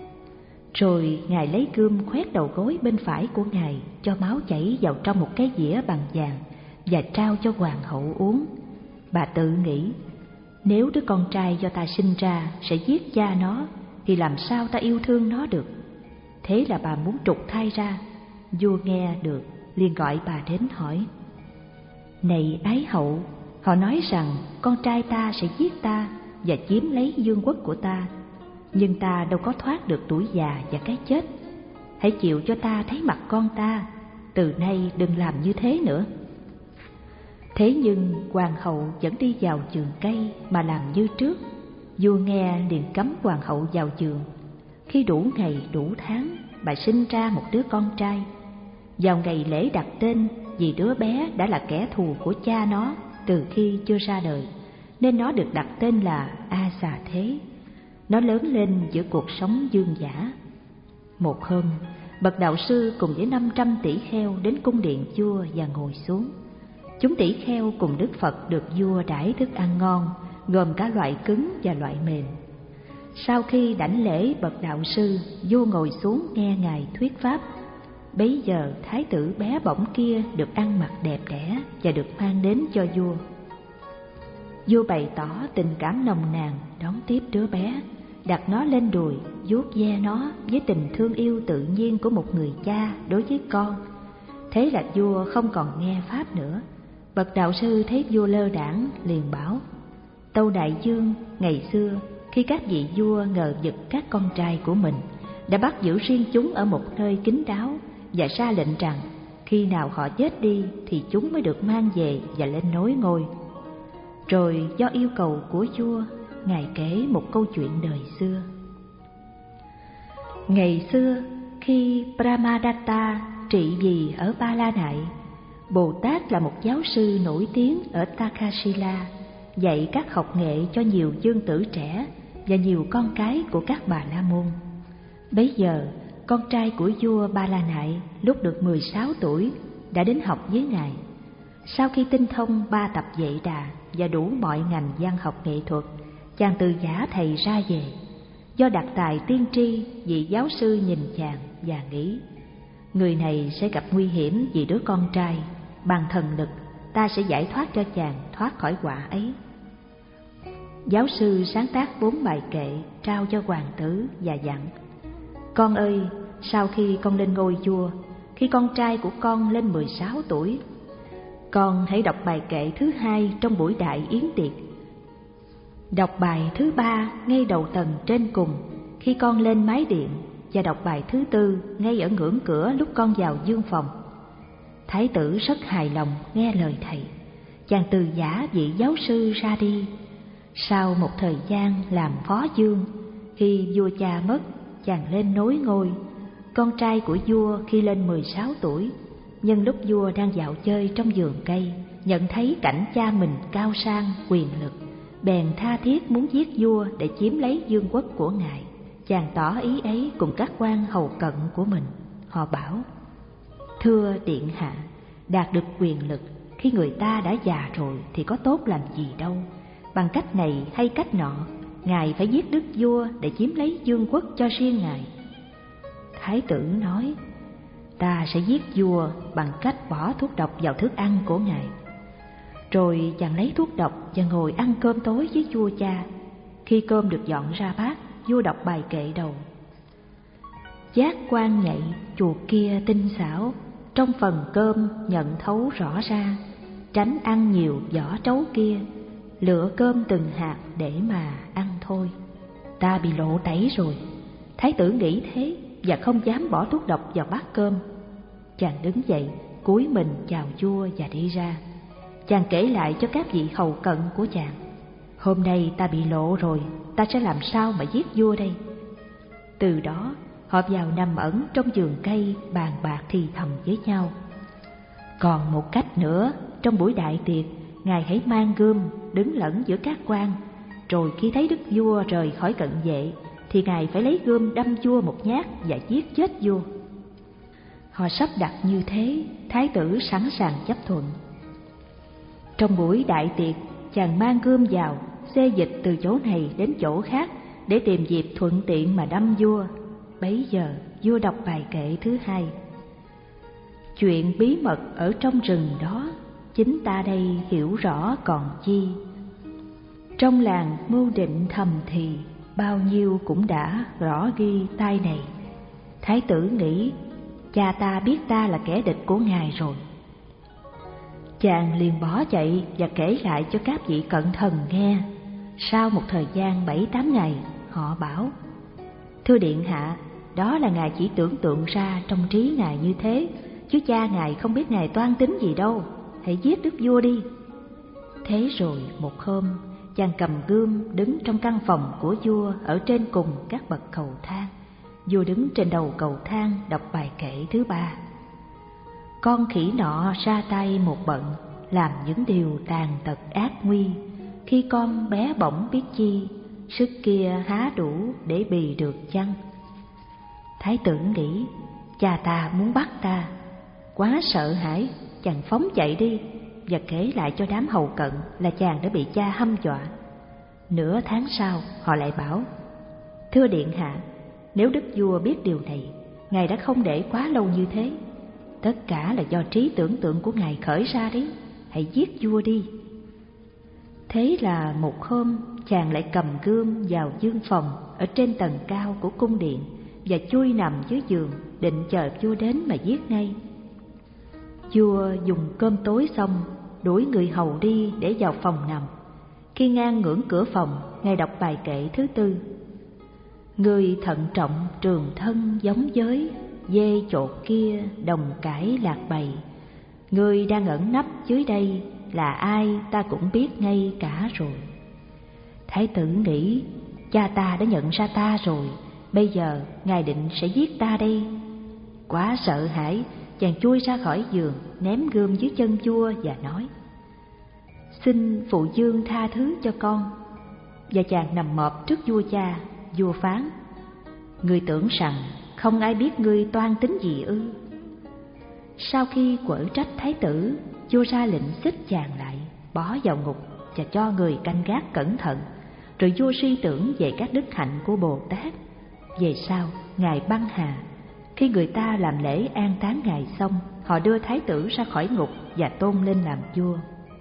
Rồi Ngài lấy gươm khoét đầu gối bên phải của Ngài, cho máu chảy vào trong một cái dĩa bằng vàng và trao cho hoàng hậu uống. Bà tự nghĩ: nếu đứa con trai do ta sinh ra sẽ giết cha nó thì làm sao ta yêu thương nó được? Thế là bà muốn trục thai ra. Vua nghe được liền gọi bà đến hỏi: Này ái hậu, họ nói rằng con trai ta sẽ giết ta và chiếm lấy vương quốc của ta, nhưng ta đâu có thoát được tuổi già và cái chết. Hãy chịu cho ta thấy mặt con ta, từ nay đừng làm như thế nữa. Thế nhưng hoàng hậu vẫn đi vào vườn cây mà làm như trước. Vua nghe liền cấm hoàng hậu vào vườn. Khi đủ ngày đủ tháng, bà sinh ra một đứa con trai. Vào ngày lễ đặt tên, vì đứa bé đã là kẻ thù của cha nó từ khi chưa ra đời, nên nó được đặt tên là A Xà Thế. Nó lớn lên giữa cuộc sống dương dã. Một hôm, bậc đạo sư cùng với năm trăm tỷ kheo đến cung điện vua và ngồi xuống. Chúng tỷ kheo cùng Đức Phật được vua đãi thức ăn ngon, gồm cả loại cứng và loại mềm. Sau khi đảnh lễ bậc đạo sư, vua ngồi xuống nghe ngài thuyết pháp. Bấy giờ thái tử bé bỏng kia được ăn mặc đẹp đẽ và được mang đến cho vua. Vua bày tỏ tình cảm nồng nàn đón tiếp đứa bé, đặt nó lên đùi, vuốt ve nó với tình thương yêu tự nhiên của một người cha đối với con. Thế là vua không còn nghe pháp nữa. Bậc đạo sư thấy vua lơ đãng liền bảo: Tâu đại vương, ngày xưa khi các vị vua ngờ vực các con trai của mình, đã bắt giữ riêng chúng ở một nơi kín đáo và ra lệnh rằng khi nào họ chết đi thì chúng mới được mang về và lên nối ngôi. Rồi do yêu cầu của vua, ngài kể một câu chuyện đời xưa. Ngày xưa, khi Brahmadatta trị vì ở Ba La Nại, Bồ Tát là một giáo sư nổi tiếng ở Takshila, dạy các học nghệ cho nhiều vương tử trẻ và nhiều con cái của các bà la môn. Bấy giờ, con trai của vua Ba La Nại lúc được mười sáu tuổi đã đến học với ngài. Sau khi tinh thông ba tập Vệ Đà và đủ mọi ngành văn học nghệ thuật, chàng từ giả thầy ra về. Do đặc tài tiên tri, vị giáo sư nhìn chàng và nghĩ: người này sẽ gặp nguy hiểm vì đứa con trai, bằng thần lực ta sẽ giải thoát cho chàng thoát khỏi họa ấy. Giáo sư sáng tác bốn bài kệ trao cho hoàng tử và dặn: Con ơi, sau khi con lên ngôi vua, khi con trai của con lên mười sáu tuổi, con hãy đọc bài kệ thứ hai trong buổi đại yến tiệc. Đọc bài thứ ba ngay đầu tầng trên cùng khi con lên mái điện, và đọc bài thứ tư ngay ở ngưỡng cửa lúc con vào dương phòng. Thái tử rất hài lòng nghe lời thầy. Chàng từ giả vị giáo sư ra đi. Sau một thời gian làm phó vương, khi vua cha mất, chàng lên nối ngôi. Con trai của vua khi lên mười sáu tuổi, nhân lúc vua đang dạo chơi trong vườn cây, nhận thấy cảnh cha mình cao sang, quyền lực, bèn tha thiết muốn giết vua để chiếm lấy vương quốc của ngài. Chàng tỏ ý ấy cùng các quan hầu cận của mình. Họ bảo: Thưa điện hạ, đạt được quyền lực khi người ta đã già rồi thì có tốt làm gì đâu. Bằng cách này hay cách nọ, ngài phải giết đức vua để chiếm lấy vương quốc cho riêng ngài. Thái tử nói: Ta sẽ giết vua bằng cách bỏ thuốc độc vào thức ăn của ngài. Rồi chàng lấy thuốc độc và ngồi ăn cơm tối với vua cha. Khi cơm được dọn ra bát, vua đọc bài kệ đầu: Giác quan nhạy, chuột kia tinh xảo, trong phần cơm nhận thấu rõ ra, tránh ăn nhiều vỏ trấu kia, lựa cơm từng hạt để mà ăn thôi. Ta bị lộ tẩy rồi. Thái tử nghĩ thế và không dám bỏ thuốc độc vào bát cơm. Chàng đứng dậy, cúi mình chào vua và đi ra. Chàng kể lại cho các vị hầu cận của chàng: Hôm nay ta bị lộ rồi, ta sẽ làm sao mà giết vua đây? Từ đó họ vào nằm ẩn trong vườn cây, bàn bạc thì thầm với nhau: Còn một cách nữa, trong buổi đại tiệc, ngài hãy mang gươm đứng lẫn giữa các quan, rồi khi thấy đức vua rời khỏi cận vệ thì ngài phải lấy gươm đâm vua một nhát và giết chết vua. Họ sắp đặt như thế, thái tử sẵn sàng chấp thuận. Trong buổi đại tiệc, chàng mang gươm vào, xê dịch từ chỗ này đến chỗ khác để tìm dịp thuận tiện mà đâm vua. Bấy giờ vua đọc bài kệ thứ hai: Chuyện bí mật ở trong rừng đó, chính ta đây hiểu rõ còn chi. Trong làng mưu định thầm thì, bao nhiêu cũng đã rõ ghi tai này. Thái tử nghĩ cha ta biết ta là kẻ địch của ngài rồi. Chàng liền bỏ chạy và kể lại cho các vị cận thần nghe. Sau một thời gian bảy tám ngày, họ bảo: thưa điện hạ, đó là ngài chỉ tưởng tượng ra trong trí ngài như thế, chứ cha ngài không biết ngài toan tính gì đâu. Hãy giết đức vua đi. Thế rồi một hôm, chàng cầm gươm đứng trong căn phòng của vua ở trên cùng các bậc cầu thang. Vua đứng trên đầu cầu thang đọc bài kệ thứ ba. Con khỉ nọ ra tay một bận, làm những điều tàn tật ác nguy. Khi con bé bỏng biết chi, sức kia há đủ để bì được chăng? Thái tử nghĩ cha ta muốn bắt ta. Quá sợ hãi, chàng phóng chạy đi và kể lại cho đám hầu cận là chàng đã bị cha hăm dọa. Nửa tháng sau, họ lại bảo: thưa điện hạ, nếu đức vua biết điều này, ngài đã không để quá lâu như thế. Tất cả là do trí tưởng tượng của ngài khởi ra đấy. Hãy giết vua đi. Thế là một hôm, chàng lại cầm gươm vào dương phòng ở trên tầng cao của cung điện và chui nằm dưới giường, định chờ vua đến mà giết ngay. Vua dùng cơm tối xong, đuổi người hầu đi để vào phòng nằm. Khi ngang ngưỡng cửa phòng, ngài đọc bài kệ thứ tư. Người thận trọng trường thân giống giới, dê chột kia đồng cãi lạc bầy. Người đang ẩn nấp dưới đây, là ai ta cũng biết ngay cả rồi. Thái tử nghĩ cha ta đã nhận ra ta rồi, bây giờ ngài định sẽ giết ta đây. Quá sợ hãi, chàng chui ra khỏi giường, ném gươm dưới chân vua và nói: xin phụ vương tha thứ cho con. Và chàng nằm mọp trước vua cha. Vua phán: ngươi tưởng rằng không ai biết ngươi toan tính gì ư? Sau khi quở trách thái tử, vua ra lệnh xích chàng lại, bỏ vào ngục và cho người canh gác cẩn thận. Rồi vua suy tưởng về các đức hạnh của Bồ Tát. Về sau, ngài băng hà. Khi người ta làm lễ an táng ngài xong, họ đưa thái tử ra khỏi ngục và tôn lên làm vua.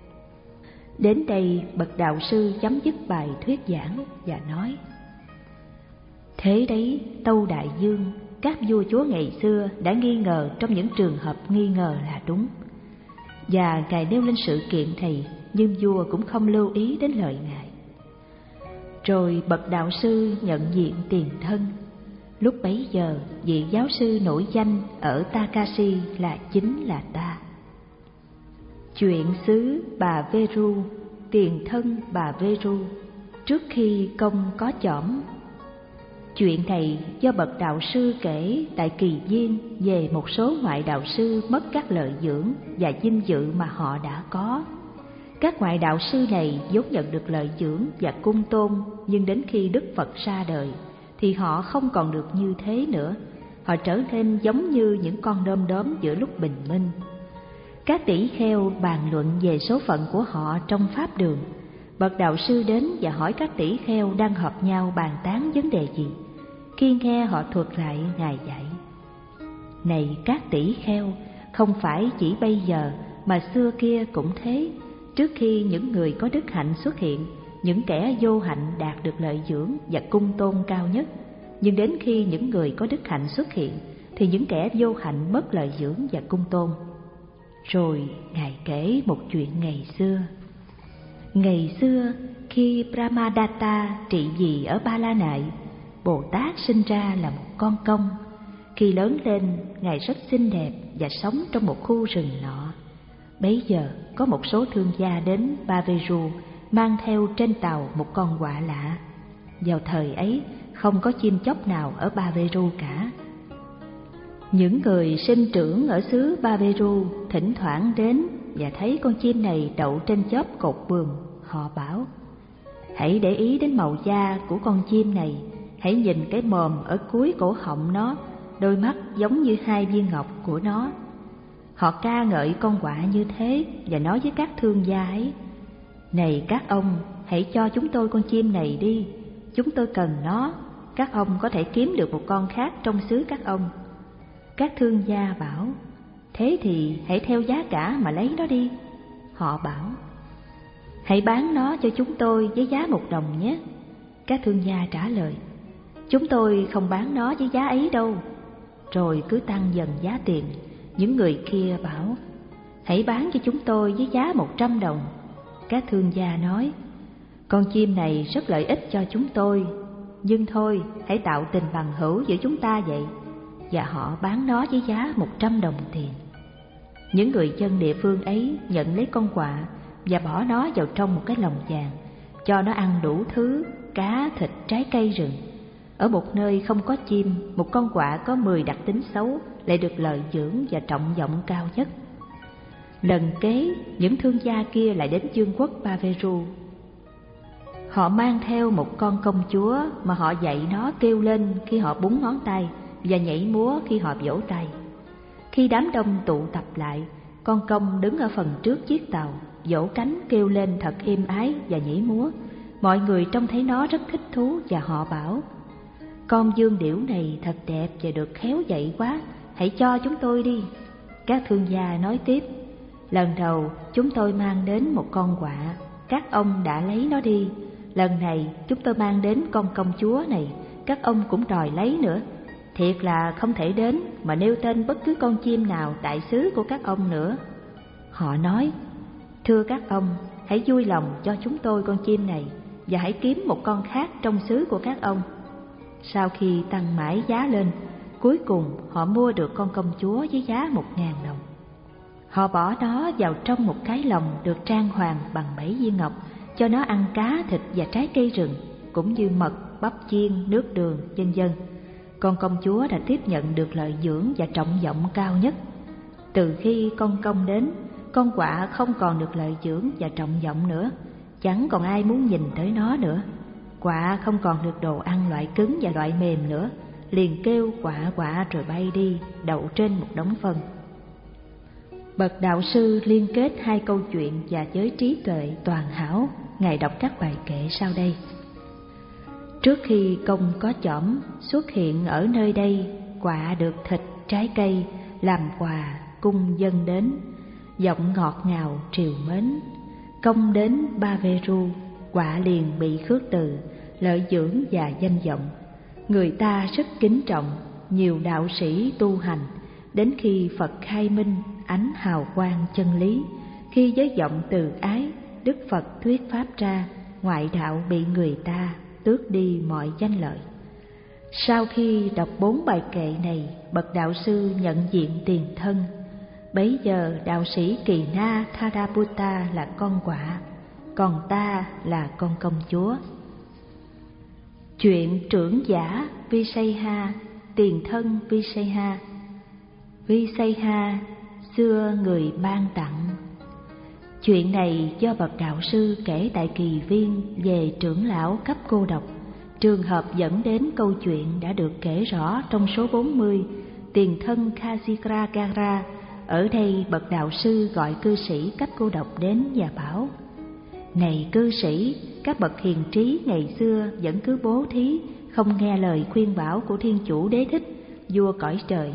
Đến đây, bậc đạo sư chấm dứt bài thuyết giảng và nói: thế đấy, Tâu Đại Dương, các vua chúa ngày xưa đã nghi ngờ trong những trường hợp nghi ngờ là đúng. Và ngài nêu lên sự kiện này, nhưng vua cũng không lưu ý đến lời ngài. Rồi bậc đạo sư nhận diện tiền thân. Lúc bấy giờ, vị giáo sư nổi danh ở Takashi là chính là ta. Chuyện xứ bà Veru, tiền thân bà Veru, trước khi công có chỏm. Chuyện này do bậc đạo sư kể tại Kỳ Viên về một số ngoại đạo sư mất các lợi dưỡng và vinh dự mà họ đã có. Các ngoại đạo sư này vốn nhận được lợi dưỡng và cung tôn, nhưng đến khi Đức Phật ra đời thì họ không còn được như thế nữa. Họ trở nên giống như những con đom đóm giữa lúc bình minh. Các tỷ kheo bàn luận về số phận của họ trong pháp đường. Bậc đạo sư đến và hỏi các tỷ kheo đang họp nhau bàn tán vấn đề gì. Khi nghe họ thuật lại, ngài dạy: này các tỷ kheo, không phải chỉ bây giờ mà xưa kia cũng thế. Trước khi những người có đức hạnh xuất hiện, những kẻ vô hạnh đạt được lợi dưỡng và cung tôn cao nhất. Nhưng đến khi những người có đức hạnh xuất hiện, thì những kẻ vô hạnh mất lợi dưỡng và cung tôn. Rồi ngài kể một chuyện ngày xưa. Ngày xưa, khi Brahmadatta trị vì ở Ba La Nại, Bồ Tát sinh ra là một con công. Khi lớn lên, ngài rất xinh đẹp và sống trong một khu rừng nọ. Bấy giờ có một số thương gia đến Ba Veru mang theo trên tàu một con quạ lạ. Vào thời ấy, không có chim chóc nào ở Ba Veru cả. Những người sinh trưởng ở xứ Ba Veru thỉnh thoảng đến và thấy con chim này đậu trên chóp cột buồm. Họ bảo: hãy để ý đến màu da của con chim này, hãy nhìn cái mồm ở cuối cổ họng nó, đôi mắt giống như hai viên ngọc của nó. Họ ca ngợi con quạ như thế và nói với các thương gia ấy: này các ông, hãy cho chúng tôi con chim này đi, chúng tôi cần nó, các ông có thể kiếm được một con khác trong xứ các ông. Các thương gia bảo: thế thì hãy theo giá cả mà lấy nó đi. Họ bảo: hãy bán nó cho chúng tôi với giá một đồng nhé. Các thương gia trả lời: chúng tôi không bán nó với giá ấy đâu. rồi cứ tăng dần giá tiền. Những người kia bảo: hãy bán cho chúng tôi với giá một trăm đồng. Các thương gia nói: con chim này rất lợi ích cho chúng tôi, nhưng thôi, hãy tạo tình bằng hữu giữa chúng ta vậy. Và họ bán nó với giá một trăm đồng tiền. Những người dân địa phương ấy nhận lấy con quạ và bỏ nó vào trong một cái lồng vàng, cho nó ăn đủ thứ cá, thịt, trái cây rừng. Ở một nơi không có chim, một con quạ có mười đặc tính xấu lại được lợi dưỡng và trọng vọng cao nhất. Lần kế, những thương gia kia lại đến vương quốc Baveru. Họ mang theo một con công chúa mà họ dạy nó kêu lên khi họ búng ngón tay và nhảy múa khi họ vỗ tay. Khi đám đông tụ tập lại, con công đứng ở phần trước chiếc tàu, vỗ cánh kêu lên thật êm ái và nhảy múa. Mọi người trông thấy nó rất thích thú và họ bảo: con dương điểu này thật đẹp và được khéo dạy quá, hãy cho chúng tôi đi. Các thương gia nói tiếp: lần đầu chúng tôi mang đến một con quạ, các ông đã lấy nó đi. Lần này chúng tôi mang đến con công chúa này, các ông cũng đòi lấy nữa. Thiệt là không thể đến mà nêu tên bất cứ con chim nào tại xứ của các ông nữa. Họ nói: thưa các ông, hãy vui lòng cho chúng tôi con chim này và hãy kiếm một con khác trong xứ của các ông. Sau khi tăng mãi giá lên, cuối cùng họ mua được con công chúa với giá một ngàn đồng. Họ bỏ nó vào trong một cái lồng được trang hoàng bằng bảy viên ngọc, cho nó ăn cá, thịt và trái cây rừng, cũng như mật, bắp chiên, nước đường, vân vân. Con công chúa đã tiếp nhận được lợi dưỡng và trọng vọng cao nhất. Từ khi con công đến, con quạ không còn được lợi dưỡng và trọng vọng nữa, chẳng còn ai muốn nhìn tới nó nữa. Quạ không còn được đồ ăn loại cứng và loại mềm nữa, liền kêu quạ quạ rồi bay đi, đậu trên một đống phân. Bậc đạo sư liên kết hai câu chuyện và với trí tuệ toàn hảo, Ngài đọc các bài kệ sau đây. Trước khi công có chỏm xuất hiện ở nơi đây, quạ được thịt trái cây làm quà cung dâng đến, giọng ngọt ngào triều mến. Công đến Baveru, quạ liền bị khước từ, lợi dưỡng và danh vọng. Người ta rất kính trọng, nhiều đạo sĩ tu hành, đến khi Phật khai minh ánh hào quang chân lý, khi với giọng từ ái Đức Phật thuyết pháp ra, ngoại đạo bị người ta tước đi mọi danh lợi. Sau khi đọc bốn bài kệ này, bậc đạo sư nhận diện tiền thân. Bấy giờ đạo sĩ Kỳ Na Thadaputta là con quạ, còn ta là con công chúa. Chuyện trưởng giả Visayha, tiền thân Visayha. Visayha xưa người ban tặng. Chuyện này do bậc đạo sư kể tại kỳ viên về trưởng lão cấp cô độc. Trường hợp dẫn đến câu chuyện đã được kể rõ trong số bốn mươi, tiền thân Kajikagara. Ở đây bậc đạo sư gọi cư sĩ cấp cô độc đến và bảo: này cư sĩ, các bậc hiền trí ngày xưa vẫn cứ bố thí, không nghe lời khuyên bảo của Thiên Chủ Đế Thích, vua cõi trời.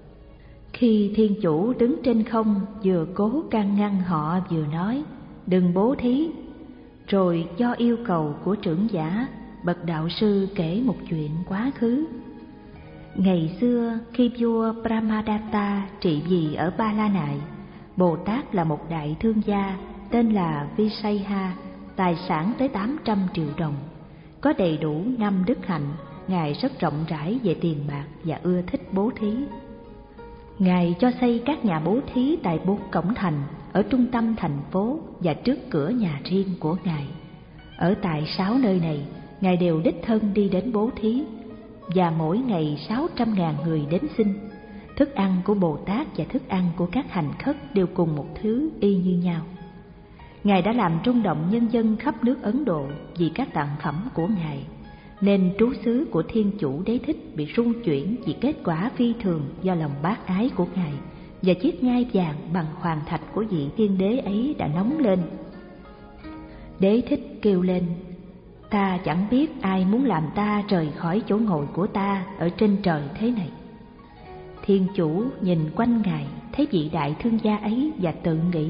Khi Thiên Chủ đứng trên không, vừa cố can ngăn họ vừa nói: đừng bố thí. Rồi do yêu cầu của trưởng giả, bậc đạo sư kể một chuyện quá khứ. Ngày xưa khi vua Brahmadatta trị vì ở Ba La Nại, Bồ Tát là một đại thương gia tên là Visayha, tài sản tới tám trăm triệu đồng. Có đầy đủ năm đức hạnh, Ngài rất rộng rãi về tiền bạc và ưa thích bố thí. Ngài cho xây các nhà bố thí tại bốn cổng thành ở trung tâm thành phố và trước cửa nhà riêng của Ngài. Ở tại sáu nơi này, Ngài đều đích thân đi đến bố thí, và mỗi ngày sáu trăm ngàn người đến xin. Thức ăn của Bồ Tát và thức ăn của các hành khất đều cùng một thứ y như nhau. Ngài đã làm rung động nhân dân khắp nước Ấn Độ vì các tặng phẩm của Ngài, nên trú xứ của Thiên Chủ Đế Thích bị rung chuyển vì kết quả phi thường do lòng bác ái của Ngài, và chiếc ngai vàng bằng hoàng thạch của vị tiên đế ấy đã nóng lên. Đế Thích kêu lên: ta chẳng biết ai muốn làm ta rời khỏi chỗ ngồi của ta ở trên trời thế này. Thiên Chủ nhìn quanh Ngài, thấy vị đại thương gia ấy và tự nghĩ: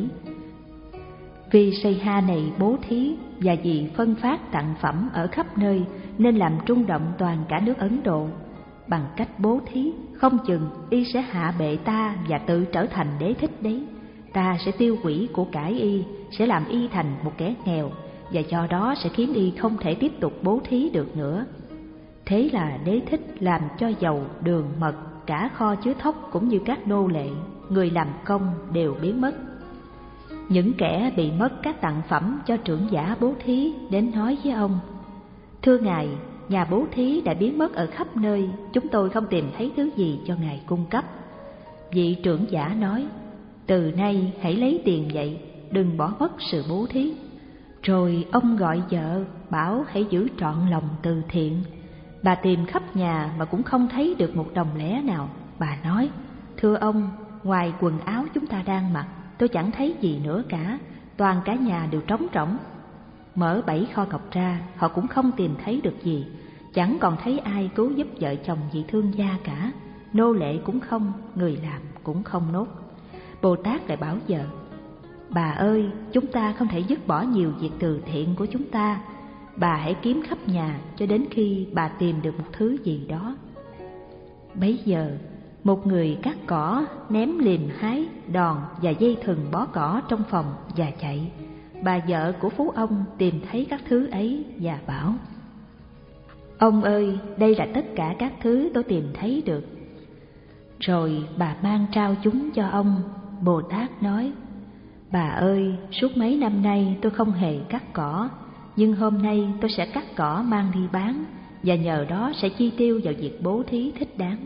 Visayha này bố thí và vì phân phát tặng phẩm ở khắp nơi nên làm rung động toàn cả nước Ấn Độ. bằng cách bố thí, không chừng y sẽ hạ bệ ta và tự trở thành đế thích đấy. Ta sẽ tiêu hủy của cải y, sẽ làm y thành một kẻ nghèo, và do đó sẽ khiến y không thể tiếp tục bố thí được nữa. Thế là đế thích làm cho dầu, đường, mật, cả kho chứa thóc cũng như các nô lệ, người làm công đều biến mất. Những kẻ bị mất các tặng phẩm cho trưởng giả bố thí đến nói với ông: thưa ngài, nhà bố thí đã biến mất ở khắp nơi, chúng tôi không tìm thấy thứ gì cho ngài cung cấp. Vị trưởng giả nói: từ nay hãy lấy tiền vậy, đừng bỏ mất sự bố thí. Rồi ông gọi vợ, bảo hãy giữ trọn lòng từ thiện. Bà tìm khắp nhà mà cũng không thấy được một đồng lẻ nào. Bà nói: thưa ông, ngoài quần áo chúng ta đang mặc, tôi chẳng thấy gì nữa cả, toàn cả nhà đều trống rỗng. Mở bảy kho cọc ra, họ cũng không tìm thấy được gì, chẳng còn thấy ai cứu giúp vợ chồng vị thương gia cả, nô lệ cũng không, người làm cũng không nốt. Bồ Tát lại bảo vợ: bà ơi, chúng ta không thể dứt bỏ nhiều việc từ thiện của chúng ta, bà hãy kiếm khắp nhà cho đến khi bà tìm được một thứ gì đó. Bấy giờ một người cắt cỏ, ném liềm hái, đòn và dây thừng bó cỏ trong phòng và chạy. Bà vợ của phú ông tìm thấy các thứ ấy và bảo: ông ơi, đây là tất cả các thứ tôi tìm thấy được. Rồi bà mang trao chúng cho ông. Bồ Tát nói: bà ơi, suốt mấy năm nay tôi không hề cắt cỏ, nhưng hôm nay tôi sẽ cắt cỏ mang đi bán, và nhờ đó sẽ chi tiêu vào việc bố thí thích đáng.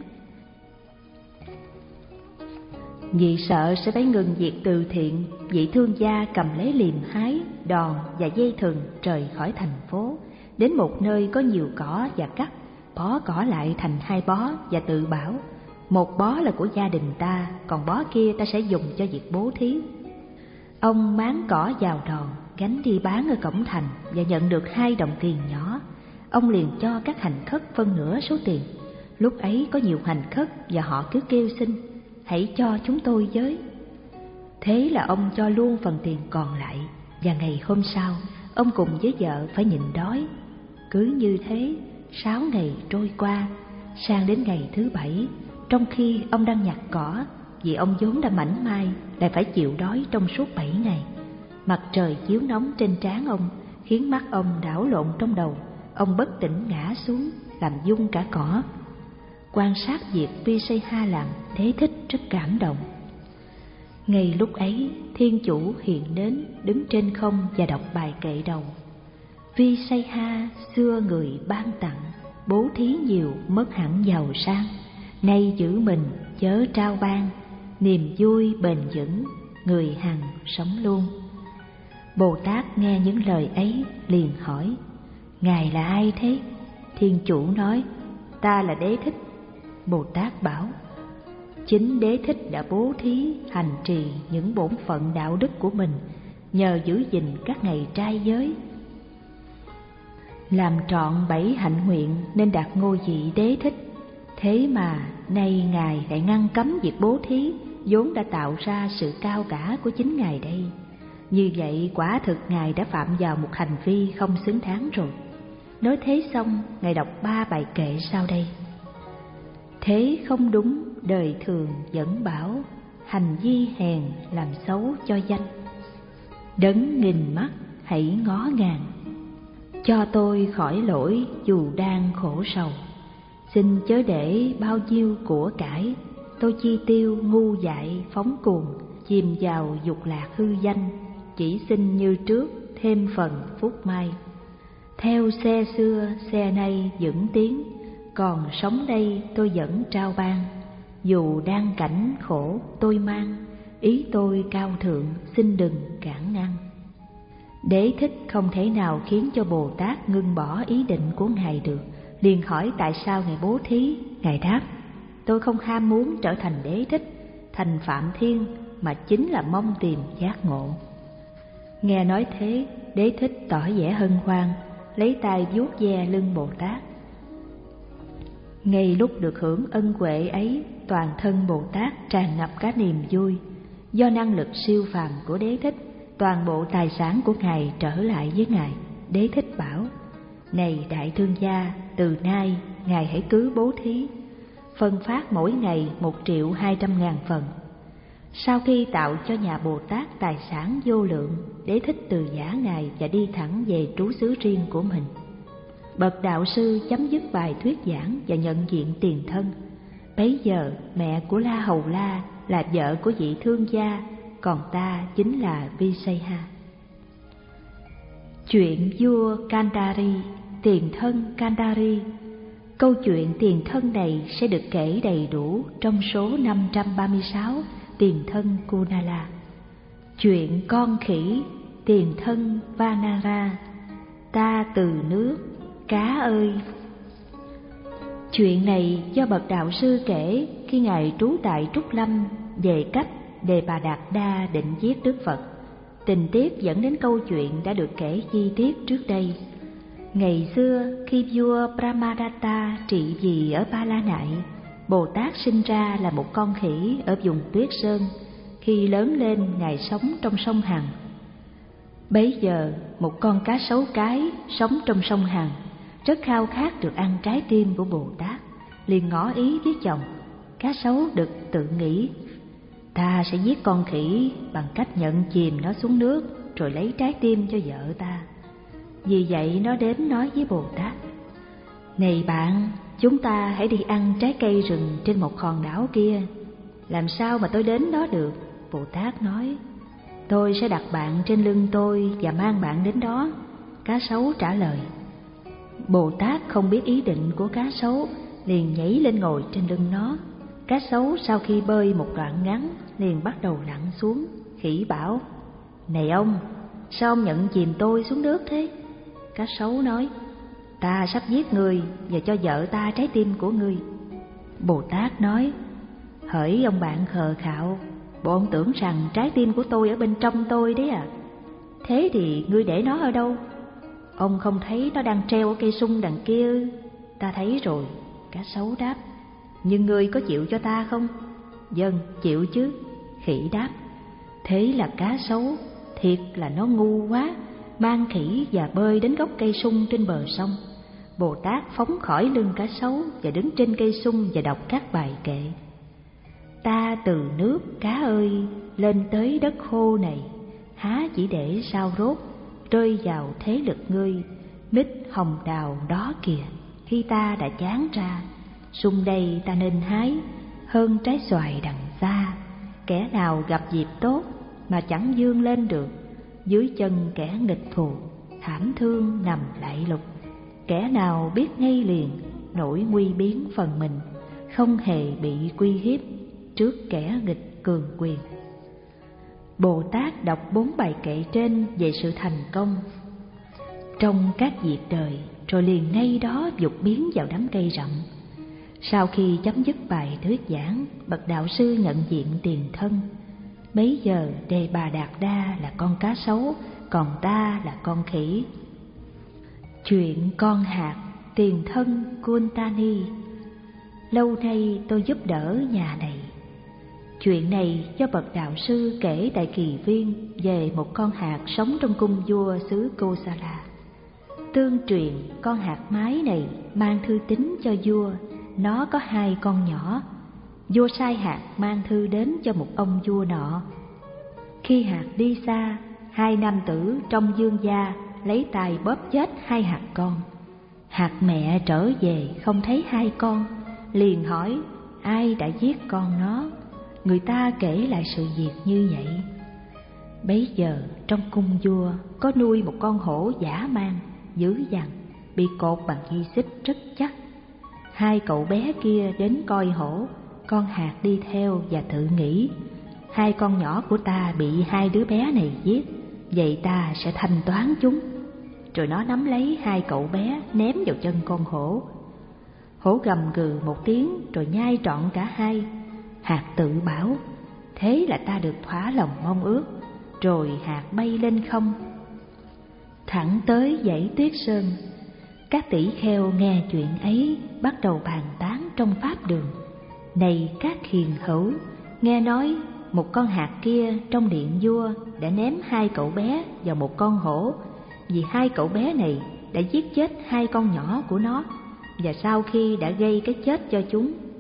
Vì sợ sẽ phải ngừng việc từ thiện, vị thương gia cầm lấy liềm hái, đòn và dây thừng rời khỏi thành phố, đến một nơi có nhiều cỏ và cắt, bó cỏ lại thành hai bó và tự bảo: một bó là của gia đình ta, còn bó kia ta sẽ dùng cho việc bố thí. Ông máng cỏ vào đòn, gánh đi bán ở cổng thành và nhận được hai đồng tiền nhỏ. Ông liền cho các hành khất phân nửa số tiền. Lúc ấy có nhiều hành khất và họ cứ kêu xin: hãy cho chúng tôi với. Thế là ông cho luôn phần tiền còn lại, và ngày hôm sau ông cùng với vợ phải nhịn đói. Cứ như thế sáu ngày trôi qua, sang đến ngày thứ bảy, trong khi ông đang nhặt cỏ, vì ông vốn đã mảnh mai lại phải chịu đói trong suốt bảy ngày. Mặt trời chiếu nóng trên trán ông khiến mắt ông đảo lộn trong đầu, ông bất tỉnh ngã xuống làm rung cả cỏ. Quan sát việc Visaya làm, Đế thích rất cảm động. Ngay lúc ấy, Thiên Chủ hiện đến, đứng trên không và đọc bài kệ đầu: Visaya xưa người ban tặng, bố thí nhiều mất hẳn giàu sang, nay giữ mình chớ trao ban, niềm vui bền vững người hằng sống luôn. Bồ Tát nghe những lời ấy liền hỏi: ngài là ai thế? Thiên Chủ nói: ta là Đế thích. Bồ Tát bảo: chính Đế thích đã bố thí hành trì những bổn phận đạo đức của mình, nhờ giữ gìn các ngày trai giới, làm trọn bảy hạnh nguyện nên đạt ngôi vị Đế thích. Thế mà nay ngài lại ngăn cấm việc bố thí, vốn đã tạo ra sự cao cả của chính ngài đây. Như vậy quả thực ngài đã phạm vào một hành vi không xứng đáng rồi. Nói thế xong, ngài đọc ba bài kệ sau đây: thế không đúng đời thường vẫn bảo, hành vi hèn làm xấu cho danh. Đấng nghìn mắt hãy ngó ngàng, cho tôi khỏi lỗi dù đang khổ sầu. Xin chớ để bao nhiêu của cải, tôi chi tiêu ngu dại phóng cuồng, chìm vào dục lạc hư danh. Chỉ xin như trước thêm phần phúc mai, theo xe xưa xe nay vững tiến, còn sống đây tôi vẫn trao ban. Dù đang cảnh khổ tôi mang, ý tôi cao thượng xin đừng cản ngăn. Đế thích không thể nào khiến cho Bồ Tát ngưng bỏ ý định của ngài được, liền hỏi tại sao ngài bố thí. Ngài đáp: tôi không ham muốn trở thành Đế thích, thành Phạm Thiên, mà chính là mong tìm giác ngộ. Nghe nói thế, Đế thích tỏ vẻ hân hoan, lấy tay vuốt ve lưng Bồ Tát. Ngay lúc được hưởng ân huệ ấy, toàn thân Bồ Tát tràn ngập cả niềm vui. Do năng lực siêu phàm của Đế thích, toàn bộ tài sản của ngài trở lại với ngài. Đế thích bảo: này đại thương gia, từ nay ngài hãy cứ bố thí. phân phát mỗi ngày một triệu hai trăm ngàn phần. Sau khi tạo cho nhà Bồ Tát tài sản vô lượng, Đế Thích từ giã Ngài và đi thẳng về trú xứ riêng của mình. Bậc đạo sư chấm dứt bài thuyết giảng và nhận diện tiền thân. Bấy giờ mẹ của La Hầu La là vợ của vị thương gia, còn ta chính là Visaya. Chuyện vua Kandari, tiền thân Kandari. Câu chuyện tiền thân này sẽ được kể đầy đủ trong số năm trăm ba mươi sáu tiền thân Kunala. Chuyện con khỉ, tiền thân Vanara. Ta từ nước, cá ơi. Chuyện này do bậc đạo sư kể khi Ngài trú tại Trúc Lâm về cách Đề Bà Đạt Đa định giết Đức Phật. Tình tiết dẫn đến câu chuyện đã được kể chi tiết trước đây. Ngày xưa khi vua Brahmadatta trị vì ở Ba La Nại, Bồ Tát sinh ra là một con khỉ ở vùng Tuyết Sơn. Khi lớn lên, Ngài sống trong sông Hằng. Bấy giờ một con cá sấu cái sống trong sông Hằng rất khao khát được ăn trái tim của Bồ Tát, liền ngỏ ý với chồng. Cá sấu đực tự nghĩ, ta sẽ giết con khỉ bằng cách nhận chìm nó xuống nước rồi lấy trái tim cho vợ ta. Vì vậy nó đến nói với Bồ Tát, này bạn, chúng ta hãy đi ăn trái cây rừng trên một hòn đảo kia. Làm sao mà tôi đến đó được? Bồ Tát nói, tôi sẽ đặt bạn trên lưng tôi và mang bạn đến đó. Cá sấu trả lời. Bồ Tát không biết ý định của cá sấu, liền nhảy lên ngồi trên lưng nó. Cá sấu sau khi bơi một đoạn ngắn liền bắt đầu lặn xuống. Khỉ bảo, này ông, sao ông nhận chìm tôi xuống nước thế? Cá sấu nói, ta sắp giết ngươi và cho vợ ta trái tim của ngươi. Bồ Tát nói, hỡi ông bạn khờ khạo, bộ ông tưởng rằng trái tim của tôi ở bên trong tôi đấy à? Thế thì ngươi để nó ở đâu? Ông không thấy nó đang treo ở cây sung đằng kia ư? Ta thấy rồi. Cá sấu đáp, nhưng ngươi có chịu cho ta không? Vâng, chịu chứ. Khỉ đáp. Thế là cá sấu, thiệt là nó ngu quá, mang khỉ và bơi đến gốc cây sung trên bờ sông. Bồ Tát phóng khỏi lưng cá sấu và đứng trên cây sung và đọc các bài kệ. Ta từ nước, cá ơi, lên tới đất khô này, há chỉ để sao rốt, rơi vào thế lực ngươi, mít hồng đào đó kìa. Khi ta đã chán ra, sung đây ta nên hái, hơn trái xoài đằng xa. Kẻ nào gặp dịp tốt mà chẳng vươn lên được, dưới chân kẻ nghịch thù, thảm thương nằm lạy lục. Kẻ nào biết ngay liền, nỗi nguy biến phần mình, không hề bị quy hiếp trước kẻ nghịch cường quyền. Bồ Tát đọc bốn bài kệ trên về sự thành công trong các việc đời, rồi liền ngay đó vụt biến vào đám cây rậm. Sau khi chấm dứt bài thuyết giảng, bậc đạo sư nhận diện tiền thân. Bấy giờ Đề Bà Đạt Đa là con cá sấu, còn ta là con khỉ. Chuyện con hạt, tiền thân Kuntani. Lâu nay tôi giúp đỡ nhà này. Chuyện này do bậc đạo sư kể tại Kỳ Viên về một con hạt sống trong cung vua xứ Kosala. Tương truyền con hạt mái này mang thư tín cho vua. Nó có hai con nhỏ. Vua sai hạt mang thư đến cho một ông vua nọ. Khi hạt đi xa, hai nam tử trong dương gia lấy tay bóp chết hai hạt con. Hạt mẹ trở về không thấy hai con, liền hỏi ai đã giết con nó. Người ta kể lại sự việc như vậy. Bấy giờ trong cung vua có nuôi một con hổ dã man, dữ dằn, bị cột bằng dây xích rất chắc. Hai cậu bé kia đến coi hổ, con hạt đi theo và tự nghĩ, hai con nhỏ của ta bị hai đứa bé này giết, vậy ta sẽ thanh toán chúng. Rồi nó nắm lấy hai cậu bé ném vào chân con hổ. Hổ gầm gừ một tiếng rồi nhai trọn cả hai. Hạt tự bảo, thế là ta được thỏa lòng mong ước. Rồi hạt bay lên không, thẳng tới dãy Tuyết Sơn. Các tỷ kheo nghe chuyện ấy bắt đầu bàn tán trong pháp đường. Này các hiền hữu, nghe nói một con hạt kia trong điện vua đã ném hai cậu bé vào một con hổ, vì hai cậu bé này đã giết chết hai con nhỏ của nó, và sau khi đã gây cái chết cho chúng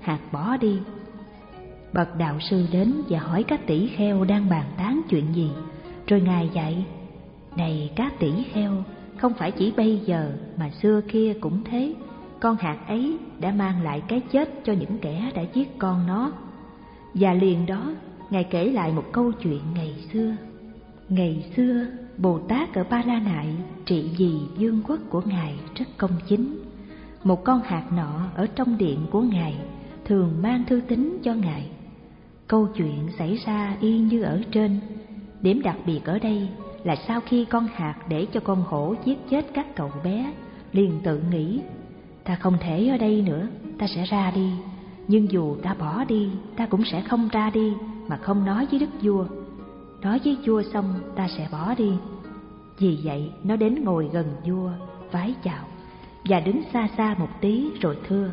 Hạt bỏ đi. Bậc đạo sư đến và hỏi các tỷ kheo đang bàn tán chuyện gì, rồi Ngài dạy: này các tỷ kheo, không phải chỉ bây giờ mà xưa kia cũng thế. Con hạt ấy đã mang lại cái chết cho những kẻ đã giết con nó. Và liền đó Ngài kể lại một câu chuyện ngày xưa. Ngày xưa Bồ Tát ở Ba La Nại trị vì vương quốc của Ngài rất công chính. Một con hạt nọ ở trong điện của Ngài thường mang thư tín cho Ngài. Câu chuyện xảy ra y như ở trên. Điểm đặc biệt ở đây là sau khi con hạt để cho con hổ giết chết các cậu bé, liền tự nghĩ: ta không thể ở đây nữa, ta sẽ ra đi. Nhưng dù ta bỏ đi, ta cũng sẽ không ra đi mà không nói với đức vua. Nói với vua xong ta sẽ bỏ đi. Vì vậy nó đến ngồi gần vua, vái chào và đứng xa xa một tí rồi thưa: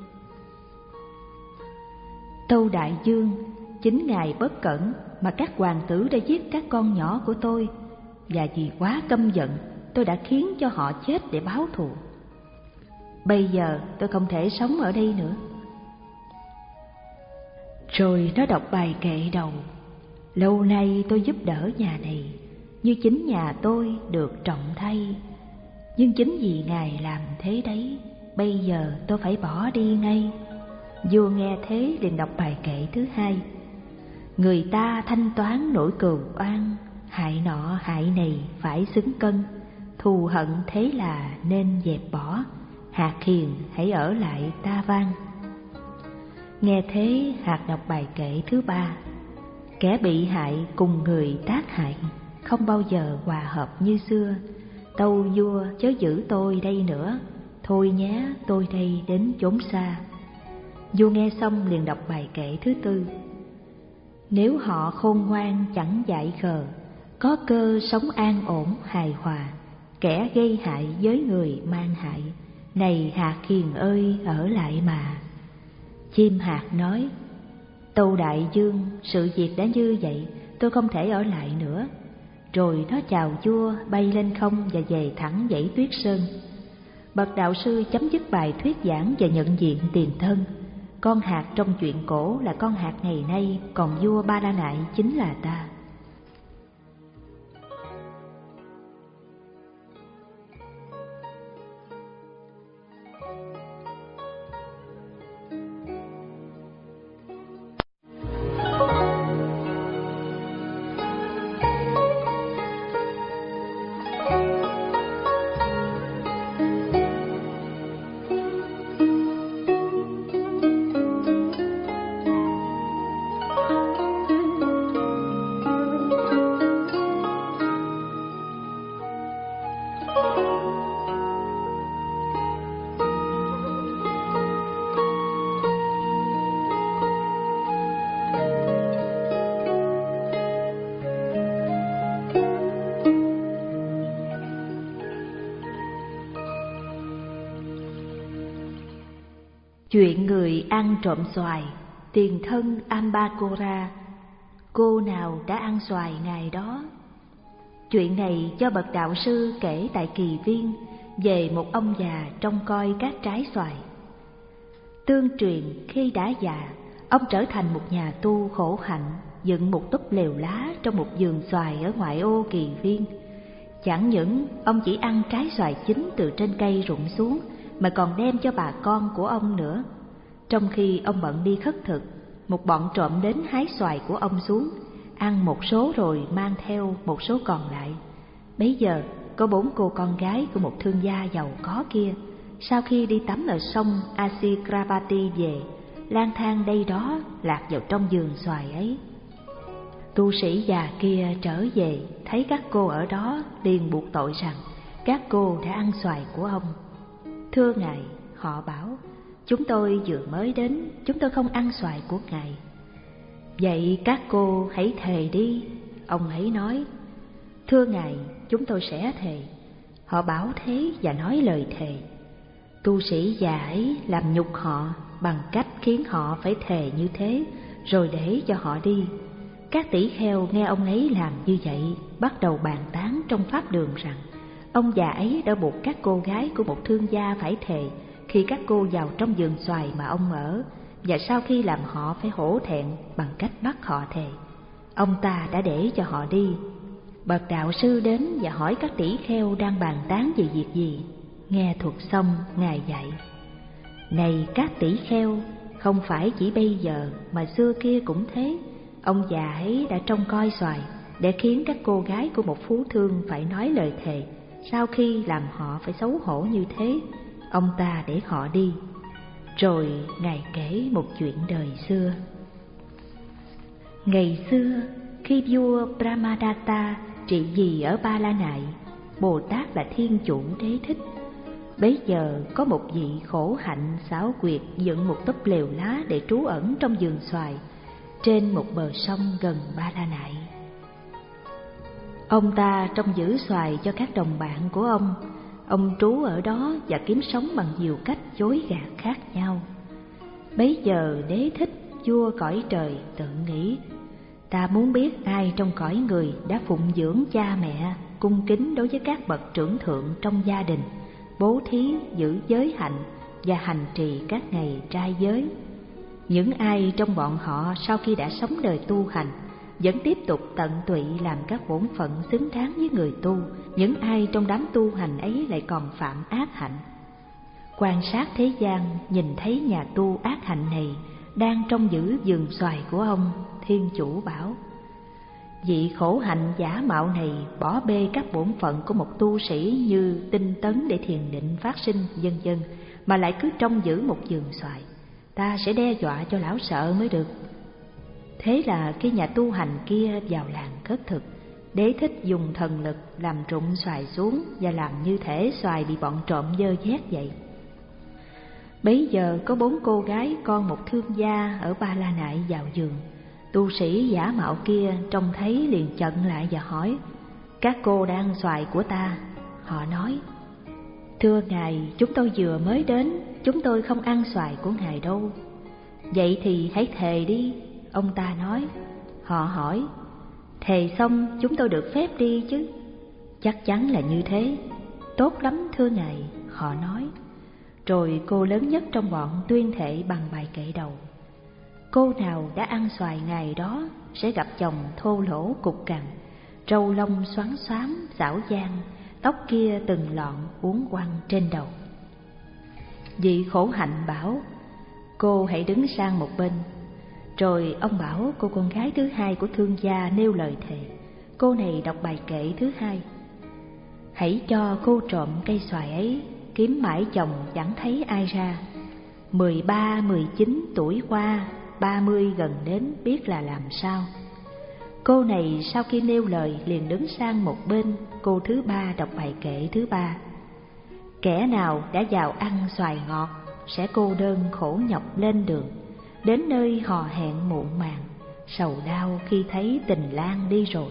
Tâu đại vương, chính ngài bất cẩn mà các hoàng tử đã giết các con nhỏ của tôi, và vì quá căm giận tôi đã khiến cho họ chết để báo thù. Bây giờ tôi không thể sống ở đây nữa. Rồi nó đọc bài kệ đầu: lâu nay tôi giúp đỡ nhà này như chính nhà tôi được trọng thay, nhưng chính vì ngài làm thế đấy, bây giờ tôi phải bỏ đi ngay. Vua nghe thế liền đọc bài kệ thứ hai: người ta thanh toán nỗi cừu oan, hại nọ hại này phải xứng cân, thù hận thế là nên dẹp bỏ, hạt hiền hãy ở lại ta vang. Nghe thế hạt đọc bài kệ thứ ba: kẻ bị hại cùng người tác hại không bao giờ hòa hợp như xưa, tâu vua chớ giữ tôi đây nữa, thôi nhé tôi đây đến chốn xa. Vua nghe xong liền đọc bài kệ thứ tư: nếu họ khôn ngoan chẳng dại khờ, có cơ sống an ổn hài hòa, kẻ gây hại với người mang hại, này hạt hiền ơi ở lại mà. Chim hạt nói: tâu đại vương, sự việc đã như vậy, tôi không thể ở lại nữa. Rồi nó chào vua, bay lên không và về thẳng dãy Tuyết Sơn. Bậc đạo sư chấm dứt bài thuyết giảng và nhận diện tiền thân. Con hạt trong chuyện cổ là con hạt ngày nay, còn vua Ba La Nại chính là ta. Chuyện người ăn trộm xoài, tiền thân Ambakora, cô nào đã ăn xoài ngày đó. Chuyện này do bậc đạo sư kể tại Kỳ Viên về một ông già trông coi các trái xoài. Tương truyền khi đã già, ông trở thành một nhà tu khổ hạnh, dựng một túp lều lá trong một vườn xoài ở ngoại ô Kỳ Viên. Chẳng những ông chỉ ăn trái xoài chín từ trên cây rụng xuống, mà còn đem cho bà con của ông nữa. Trong khi ông bận đi khất thực, một bọn trộm đến hái xoài của ông xuống, ăn một số rồi mang theo một số còn lại. Bấy giờ có bốn cô con gái của một thương gia giàu có kia, sau khi đi tắm ở sông Asikrapati về, lang thang đây đó lạc vào trong vườn xoài ấy. Tu sĩ già kia trở về thấy các cô ở đó, liền buộc tội rằng các cô đã ăn xoài của ông. Thưa ngài, họ bảo: chúng tôi vừa mới đến, chúng tôi không ăn xoài của ngài. Vậy các cô hãy thề đi. Ông ấy nói: thưa ngài, chúng tôi sẽ thề. Họ bảo thế và nói lời thề. Tu sĩ già ấy làm nhục họ bằng cách khiến họ phải thề như thế, rồi để cho họ đi. Các tỷ kheo nghe ông ấy làm như vậy, bắt đầu bàn tán trong pháp đường rằng ông già ấy đã buộc các cô gái của một thương gia phải thề khi các cô vào trong vườn xoài mà ông ở, và sau khi làm họ phải hổ thẹn bằng cách bắt họ thề, ông ta đã để cho họ đi. Bậc đạo sư đến và hỏi các tỷ kheo đang bàn tán về việc gì. Nghe thuật xong, Ngài dạy: Này các tỷ kheo, không phải chỉ bây giờ mà xưa kia cũng thế. Ông già ấy đã trông coi xoài để khiến các cô gái của một phú thương phải nói lời thề. Sau khi làm họ phải xấu hổ như thế, ông ta để họ đi. Rồi Ngài kể một chuyện đời xưa. Ngày xưa, khi vua Brahmadatta trị vì ở Ba La Nại, Bồ Tát là Thiên Chủ Đế Thích. Bấy giờ có một vị khổ hạnh xảo quyệt dựng một túp lều lá để trú ẩn trong vườn xoài trên một bờ sông gần Ba La Nại. Ông ta trông giữ xoài cho các đồng bạn của ông. Ông trú ở đó và kiếm sống bằng nhiều cách dối gạt khác nhau. Bấy giờ Đế Thích, vua cõi trời, tự nghĩ: Ta muốn biết ai trong cõi người đã phụng dưỡng cha mẹ, cung kính đối với các bậc trưởng thượng trong gia đình, bố thí, giữ giới hạnh và hành trì các ngày trai giới. Những ai trong bọn họ sau khi đã sống đời tu hành vẫn tiếp tục tận tụy làm các bổn phận xứng đáng với người tu, những ai trong đám tu hành ấy lại còn phạm ác hạnh. Quan sát thế gian, nhìn thấy nhà tu ác hạnh này đang trông giữ vườn xoài của ông, Thiên Chủ bảo: Vị khổ hạnh giả mạo này bỏ bê các bổn phận của một tu sĩ như tinh tấn để thiền định phát sinh vân vân, mà lại cứ trông giữ một vườn xoài. Ta sẽ đe dọa cho lão sợ mới được. Thế là khi nhà tu hành kia vào làng khất thực, Đế Thích dùng thần lực làm rụng xoài xuống và làm như thể xoài bị bọn trộm dơ vét vậy. Bấy giờ có bốn cô gái con một thương gia ở Ba La Nại vào vườn. Tu sĩ giả mạo kia trông thấy liền chặn lại và hỏi: Các cô đã ăn xoài của ta? Họ nói: Thưa ngài, chúng tôi vừa mới đến, chúng tôi không ăn xoài của ngài đâu. Vậy thì hãy thề đi, ông ta nói. Họ hỏi: Thề xong chúng tôi được phép đi chứ? Chắc chắn là như thế. Tốt lắm thưa ngài, họ nói. Rồi cô lớn nhất trong bọn tuyên thệ bằng bài kệ đầu: Cô nào đã ăn xoài ngày đó sẽ gặp chồng thô lỗ cục cằn, râu lông xoắn xám xảo giang, tóc kia từng lọn uốn quăng trên đầu. Vị khổ hạnh bảo: Cô hãy đứng sang một bên. Rồi ông bảo cô con gái thứ hai của thương gia nêu lời thề. Cô này đọc bài kệ thứ hai: Hãy cho cô trộm cây xoài ấy, kiếm mãi chồng chẳng thấy ai ra. Mười ba, mười chín tuổi qua, ba mươi gần đến biết là làm sao. Cô này sau khi nêu lời liền đứng sang một bên. Cô thứ ba đọc bài kệ thứ ba: Kẻ nào đã vào ăn xoài ngọt sẽ cô đơn khổ nhọc lên đường, đến nơi hò hẹn muộn màng, sầu đau khi thấy tình lang đi rồi.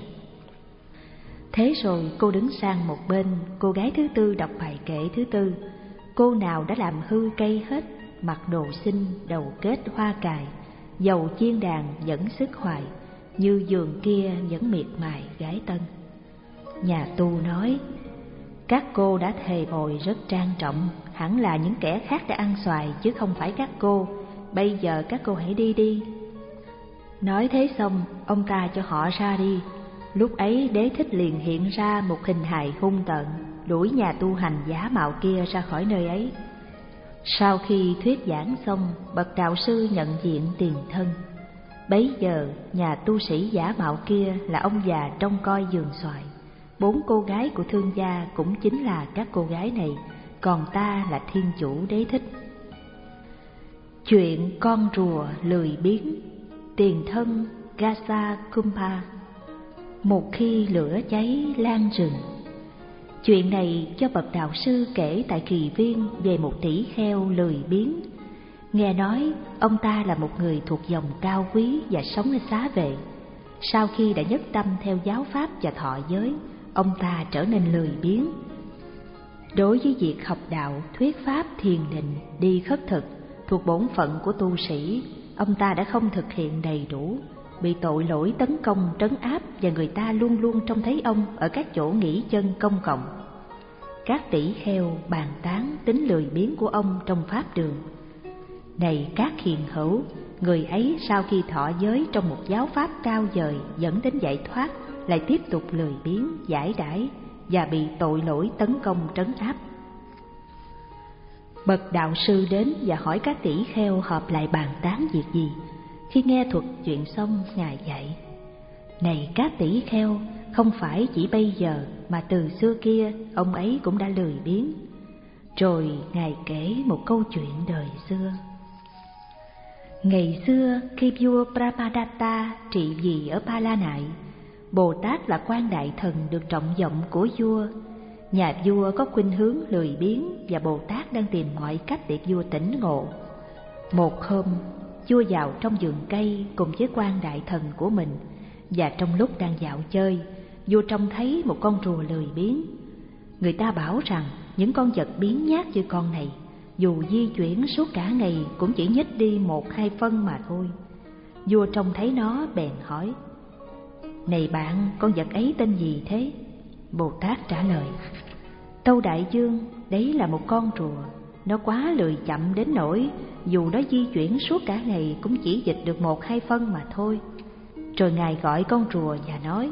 Thế rồi cô đứng sang một bên. Cô gái thứ tư đọc bài kệ thứ tư: Cô nào đã làm hư cây hết, mặc đồ xinh, đầu kết hoa cài, dầu chiên đàn vẫn sức hoài, như giường kia vẫn miệt mài gái tân. Nhà tu nói: Các cô đã thề bồi rất trang trọng, hẳn là những kẻ khác đã ăn xoài chứ không phải các cô. Bây giờ các cô hãy đi đi. Nói thế xong, ông ta cho họ ra đi. Lúc ấy Đế Thích liền hiện ra một hình hài hung tợn, đuổi nhà tu hành giả mạo kia ra khỏi nơi ấy. Sau khi thuyết giảng xong, bậc đạo sư nhận diện tiền thân. Bấy giờ nhà tu sĩ giả mạo kia là ông già trông coi vườn xoài. Bốn cô gái của thương gia cũng chính là các cô gái này, còn ta là Thiên Chủ Đế Thích. Chuyện con rùa lười biếng. Tiền thân Gasa Kumbha. Một khi lửa cháy lan rừng. Chuyện này cho bậc đạo sư kể tại Kỳ Viên về một tỷ kheo lười biếng. Nghe nói ông ta là một người thuộc dòng cao quý và sống ở xá vệ. Sau khi đã nhất tâm theo giáo pháp và thọ giới, ông ta trở nên lười biếng. Đối với việc học đạo, thuyết pháp, thiền định, đi khất thực thuộc bổn phận của tu sĩ, ông ta đã không thực hiện đầy đủ, bị tội lỗi tấn công trấn áp, và người ta luôn luôn trông thấy ông ở các chỗ nghỉ chân công cộng. Các tỷ kheo bàn tán tính lười biếng của ông trong pháp đường. Này các hiền hữu, người ấy sau khi thọ giới trong một giáo pháp cao vời dẫn đến giải thoát, lại tiếp tục lười biếng, giải đãi và bị tội lỗi tấn công trấn áp. Bậc đạo sư đến và hỏi các tỷ kheo họp lại bàn tán việc gì. Khi nghe thuật chuyện xong, Ngài dạy: Này các tỷ kheo, không phải chỉ bây giờ mà từ xưa kia ông ấy cũng đã lười biếng. Rồi Ngài kể một câu chuyện đời xưa. Ngày xưa khi vua Brahmadatta trị vì ở Ba La Nại, Bồ Tát là quan đại thần được trọng vọng của vua. Nhà vua có khuynh hướng lười biếng và Bồ Tát đang tìm mọi cách để vua tỉnh ngộ. Một hôm, vua vào trong vườn cây cùng với quan đại thần của mình, và trong lúc đang dạo chơi, vua trông thấy một con rùa lười biếng. Người ta bảo rằng những con vật biếng nhác như con này, dù di chuyển suốt cả ngày cũng chỉ nhích đi một hai phân mà thôi. Vua trông thấy nó bèn hỏi: Này bạn, con vật ấy tên gì thế? Bồ Tát trả lời: Tâu đại vương, đấy là một con rùa. Nó quá lười chậm đến nỗi dù nó di chuyển suốt cả ngày cũng chỉ dịch được một hai phân mà thôi. Rồi Ngài gọi con rùa và nói: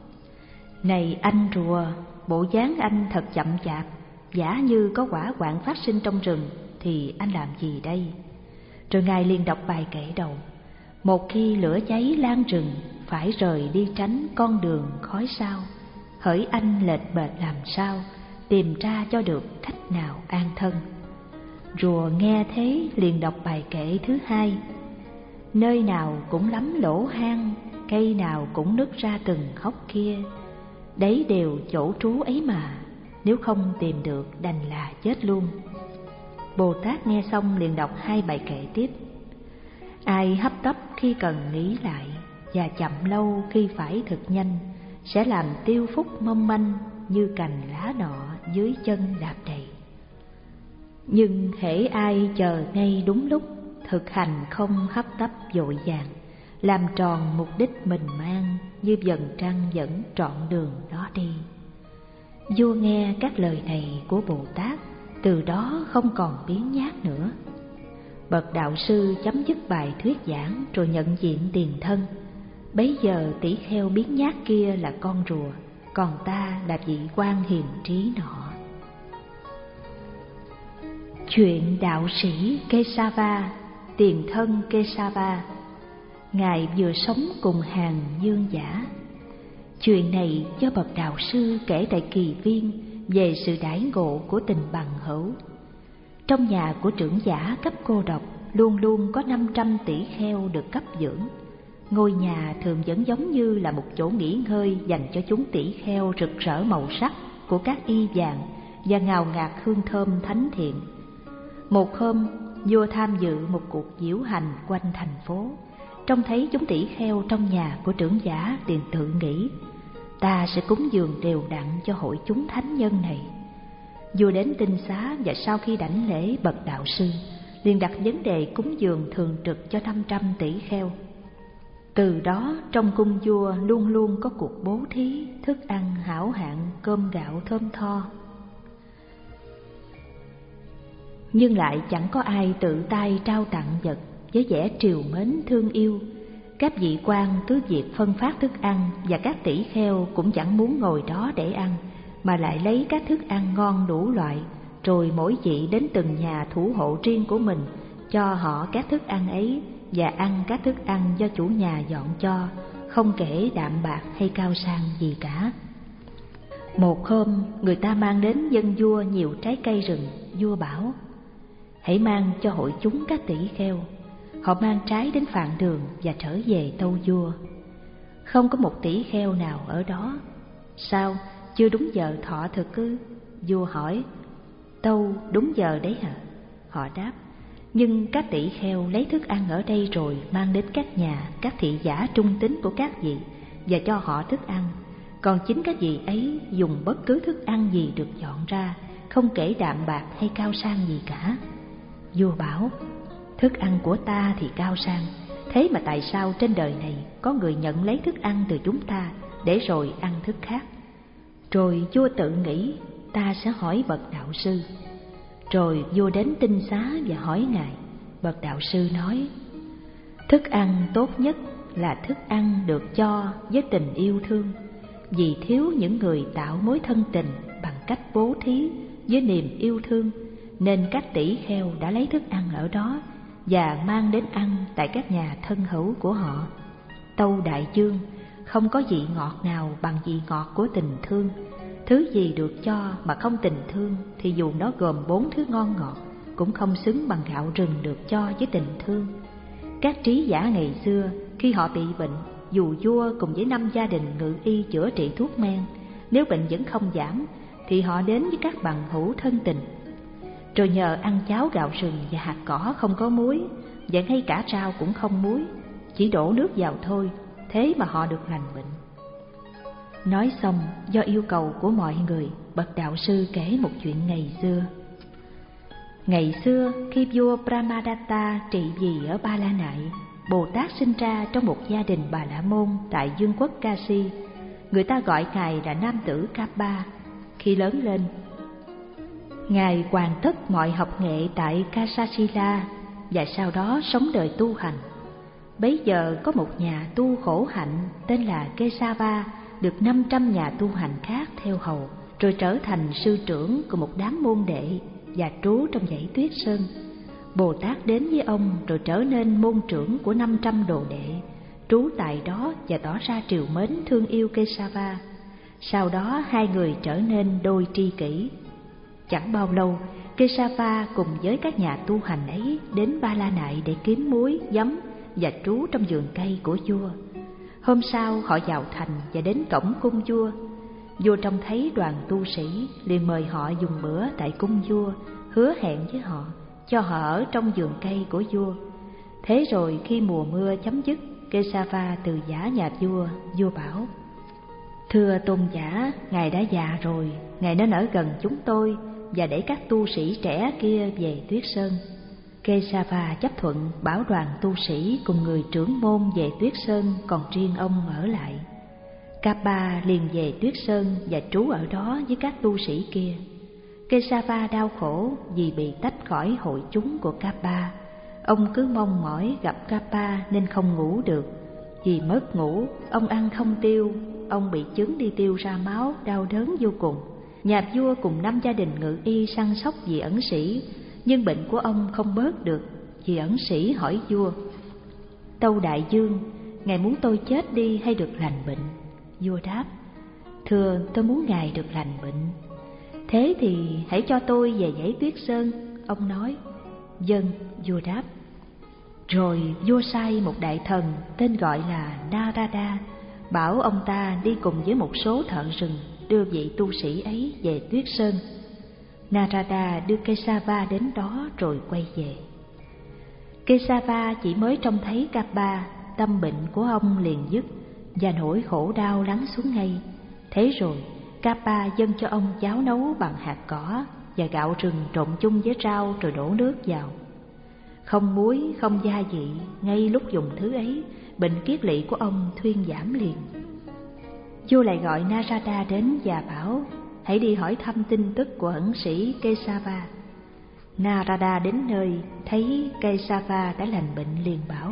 Này anh rùa, bộ dáng anh thật chậm chạp, giả như có hỏa hoạn phát sinh trong rừng thì anh làm gì đây? Rồi Ngài liền đọc bài kệ đầu: Một khi lửa cháy lan rừng, phải rời đi tránh con đường khói sao. Hỡi anh lệch bệch làm sao, tìm ra cho được cách nào an thân. Rùa nghe thế liền đọc bài kệ thứ hai: Nơi nào cũng lắm lỗ hang, cây nào cũng nứt ra từng hốc kia. Đấy đều chỗ trú ấy mà, nếu không tìm được đành là chết luôn. Bồ Tát nghe xong liền đọc hai bài kệ tiếp: Ai hấp tấp khi cần nghĩ lại, và chậm lâu khi phải thực nhanh, sẽ làm tiêu phúc mong manh, như cành lá nọ dưới chân đạp đầy. Nhưng hễ ai chờ ngay đúng lúc, thực hành không hấp tấp vội vàng, làm tròn mục đích mình mang, như vầng trăng dẫn trọn đường đó đi. Vua nghe các lời này của Bồ Tát, từ đó không còn biếng nhác nữa. Bậc đạo sư chấm dứt bài thuyết giảng rồi nhận diện tiền thân. Bấy giờ tỷ kheo biếng nhác kia là con rùa, còn ta là vị quan hiền trí nọ. Chuyện đạo sĩ Kesava, tiền thân Kesava. Ngài vừa sống cùng hàng dương giả. Chuyện này do bậc đạo sư kể tại Kỳ Viên về sự đãi ngộ của tình bằng hữu. Trong nhà của trưởng giả cấp cô độc luôn luôn có năm trăm tỷ kheo được cấp dưỡng. Ngôi nhà thường vẫn giống như là một chỗ nghỉ ngơi dành cho chúng tỷ kheo rực rỡ màu sắc của các y vàng và ngào ngạt hương thơm thánh thiện. Một hôm, vua tham dự một cuộc diễu hành quanh thành phố, trông thấy chúng tỷ kheo trong nhà của trưởng giả liền tự nghĩ: ta sẽ cúng dường đều đặn cho hội chúng thánh nhân này. Vua đến tinh xá và sau khi đảnh lễ bậc đạo sư, liền đặt vấn đề cúng dường thường trực cho năm trăm tỷ kheo. Từ đó trong cung vua luôn luôn có cuộc bố thí, thức ăn hảo hạng, cơm gạo thơm tho. Nhưng lại chẳng có ai tự tay trao tặng vật với vẻ triều mến thương yêu. Các vị quan cứ việc phân phát thức ăn, và các tỷ kheo cũng chẳng muốn ngồi đó để ăn, mà lại lấy các thức ăn ngon đủ loại, rồi mỗi vị đến từng nhà thủ hộ riêng của mình, cho họ các thức ăn ấy và ăn các thức ăn do chủ nhà dọn cho, không kể đạm bạc hay cao sang gì cả. Một hôm, người ta mang đến dâng vua nhiều trái cây rừng. Vua bảo: hãy mang cho hội chúng các tỷ kheo. Họ mang trái đến phạn đường và trở về tâu vua. Không có một tỷ kheo nào ở đó. Sao, chưa đúng giờ thọ thực ư? Vua hỏi. Tâu đúng giờ đấy hả? Họ đáp. Nhưng các tỷ kheo lấy thức ăn ở đây rồi mang đến các nhà, các thị giả trung tín của các vị và cho họ thức ăn. Còn chính các vị ấy dùng bất cứ thức ăn gì được dọn ra, không kể đạm bạc hay cao sang gì cả. Vua bảo: thức ăn của ta thì cao sang, thế mà tại sao trên đời này có người nhận lấy thức ăn từ chúng ta để rồi ăn thức khác? Rồi vua tự nghĩ, ta sẽ hỏi bậc đạo sư. Rồi vua đến tinh xá và hỏi ngài: bậc đạo sư nói: thức ăn tốt nhất là thức ăn được cho với tình yêu thương, vì thiếu những người tạo mối thân tình bằng cách bố thí với niềm yêu thương, nên các tỷ kheo đã lấy thức ăn ở đó và mang đến ăn tại các nhà thân hữu của họ. Tâu đại dương, không có vị ngọt nào bằng vị ngọt của tình thương. Thứ gì được cho mà không tình thương thì dù nó gồm bốn thứ ngon ngọt cũng không xứng bằng gạo rừng được cho với tình thương. Các trí giả ngày xưa khi họ bị bệnh, dù vua cùng với năm gia đình ngự y chữa trị thuốc men, nếu bệnh vẫn không giảm thì họ đến với các bằng hữu thân tình, rồi nhờ ăn cháo gạo rừng và hạt cỏ không có muối, và ngay cả rau cũng không muối, chỉ đổ nước vào thôi, thế mà họ được lành bệnh. Nói xong, do yêu cầu của mọi người, bậc đạo sư kể một chuyện ngày xưa. Ngày xưa, khi vua Brahmadatta trị vì ở Ba La Nại, Bồ Tát sinh ra trong một gia đình Bà La Môn tại vương quốc Kashi. Người ta gọi ngài là nam tử Kappa. Khi lớn lên, ngài hoàn tất mọi học nghệ tại Kasasila và sau đó sống đời tu hành. Bấy giờ có một nhà tu khổ hạnh tên là Kesava được năm trăm nhà tu hành khác theo hầu, rồi trở thành sư trưởng của một đám môn đệ và trú trong dãy Tuyết Sơn. Bồ Tát đến với ông rồi trở nên môn trưởng của năm trăm đồ đệ, trú tại đó và tỏ ra trìu mến thương yêu Kesava. Sau đó hai người trở nên đôi tri kỷ. Chẳng bao lâu, Kesava cùng với các nhà tu hành ấy đến Ba La Nại để kiếm muối, giấm và trú trong vườn cây của vua. Hôm sau họ vào thành và đến cổng cung vua. Vua trông thấy đoàn tu sĩ liền mời họ dùng bữa tại cung vua, hứa hẹn với họ cho họ ở trong vườn cây của vua. Thế rồi khi mùa mưa chấm dứt, Kesava từ giả nhà vua. Vua bảo: thưa tôn giả, ngài đã già rồi, ngài nên ở gần chúng tôi và để các tu sĩ trẻ kia về Tuyết Sơn. Kesava chấp thuận, bảo đoàn tu sĩ cùng người trưởng môn về Tuyết Sơn, còn riêng ông ở lại. Kappa liền về Tuyết Sơn và trú ở đó với các tu sĩ kia. Kesava đau khổ vì bị tách khỏi hội chúng của Kappa. Ông cứ mong mỏi gặp Kappa nên không ngủ được. Vì mất ngủ, ông ăn không tiêu, ông bị chứng đi tiêu ra máu, đau đớn vô cùng. Nhà vua cùng năm gia đình ngự y săn sóc vì ẩn sĩ, nhưng bệnh của ông không bớt được. Vì ẩn sĩ hỏi vua: tâu đại dương, ngài muốn tôi chết đi hay được lành bệnh? Vua đáp: thưa, tôi muốn ngài được lành bệnh. Thế thì hãy cho tôi về dãy Tuyết Sơn. Ông nói: vâng. Vua đáp. Rồi vua sai một đại thần tên gọi là Narada, bảo ông ta đi cùng với một số thợ rừng đưa vị tu sĩ ấy về Tuyết Sơn. Narada đưa Kesava đến đó rồi quay về. Kesava chỉ mới trông thấy Kappa, tâm bệnh của ông liền dứt và nỗi khổ đau lắng xuống ngay. Thế rồi Kappa dâng cho ông cháo nấu bằng hạt cỏ và gạo rừng trộn chung với rau rồi đổ nước vào. Không muối, không gia vị, ngay lúc dùng thứ ấy, bệnh kiết lỵ của ông thuyên giảm liền. Vua lại gọi Narada đến và bảo: hãy đi hỏi thăm tin tức của ẩn sĩ Kesava. Narada đến nơi, thấy Kesava đã lành bệnh liền bảo: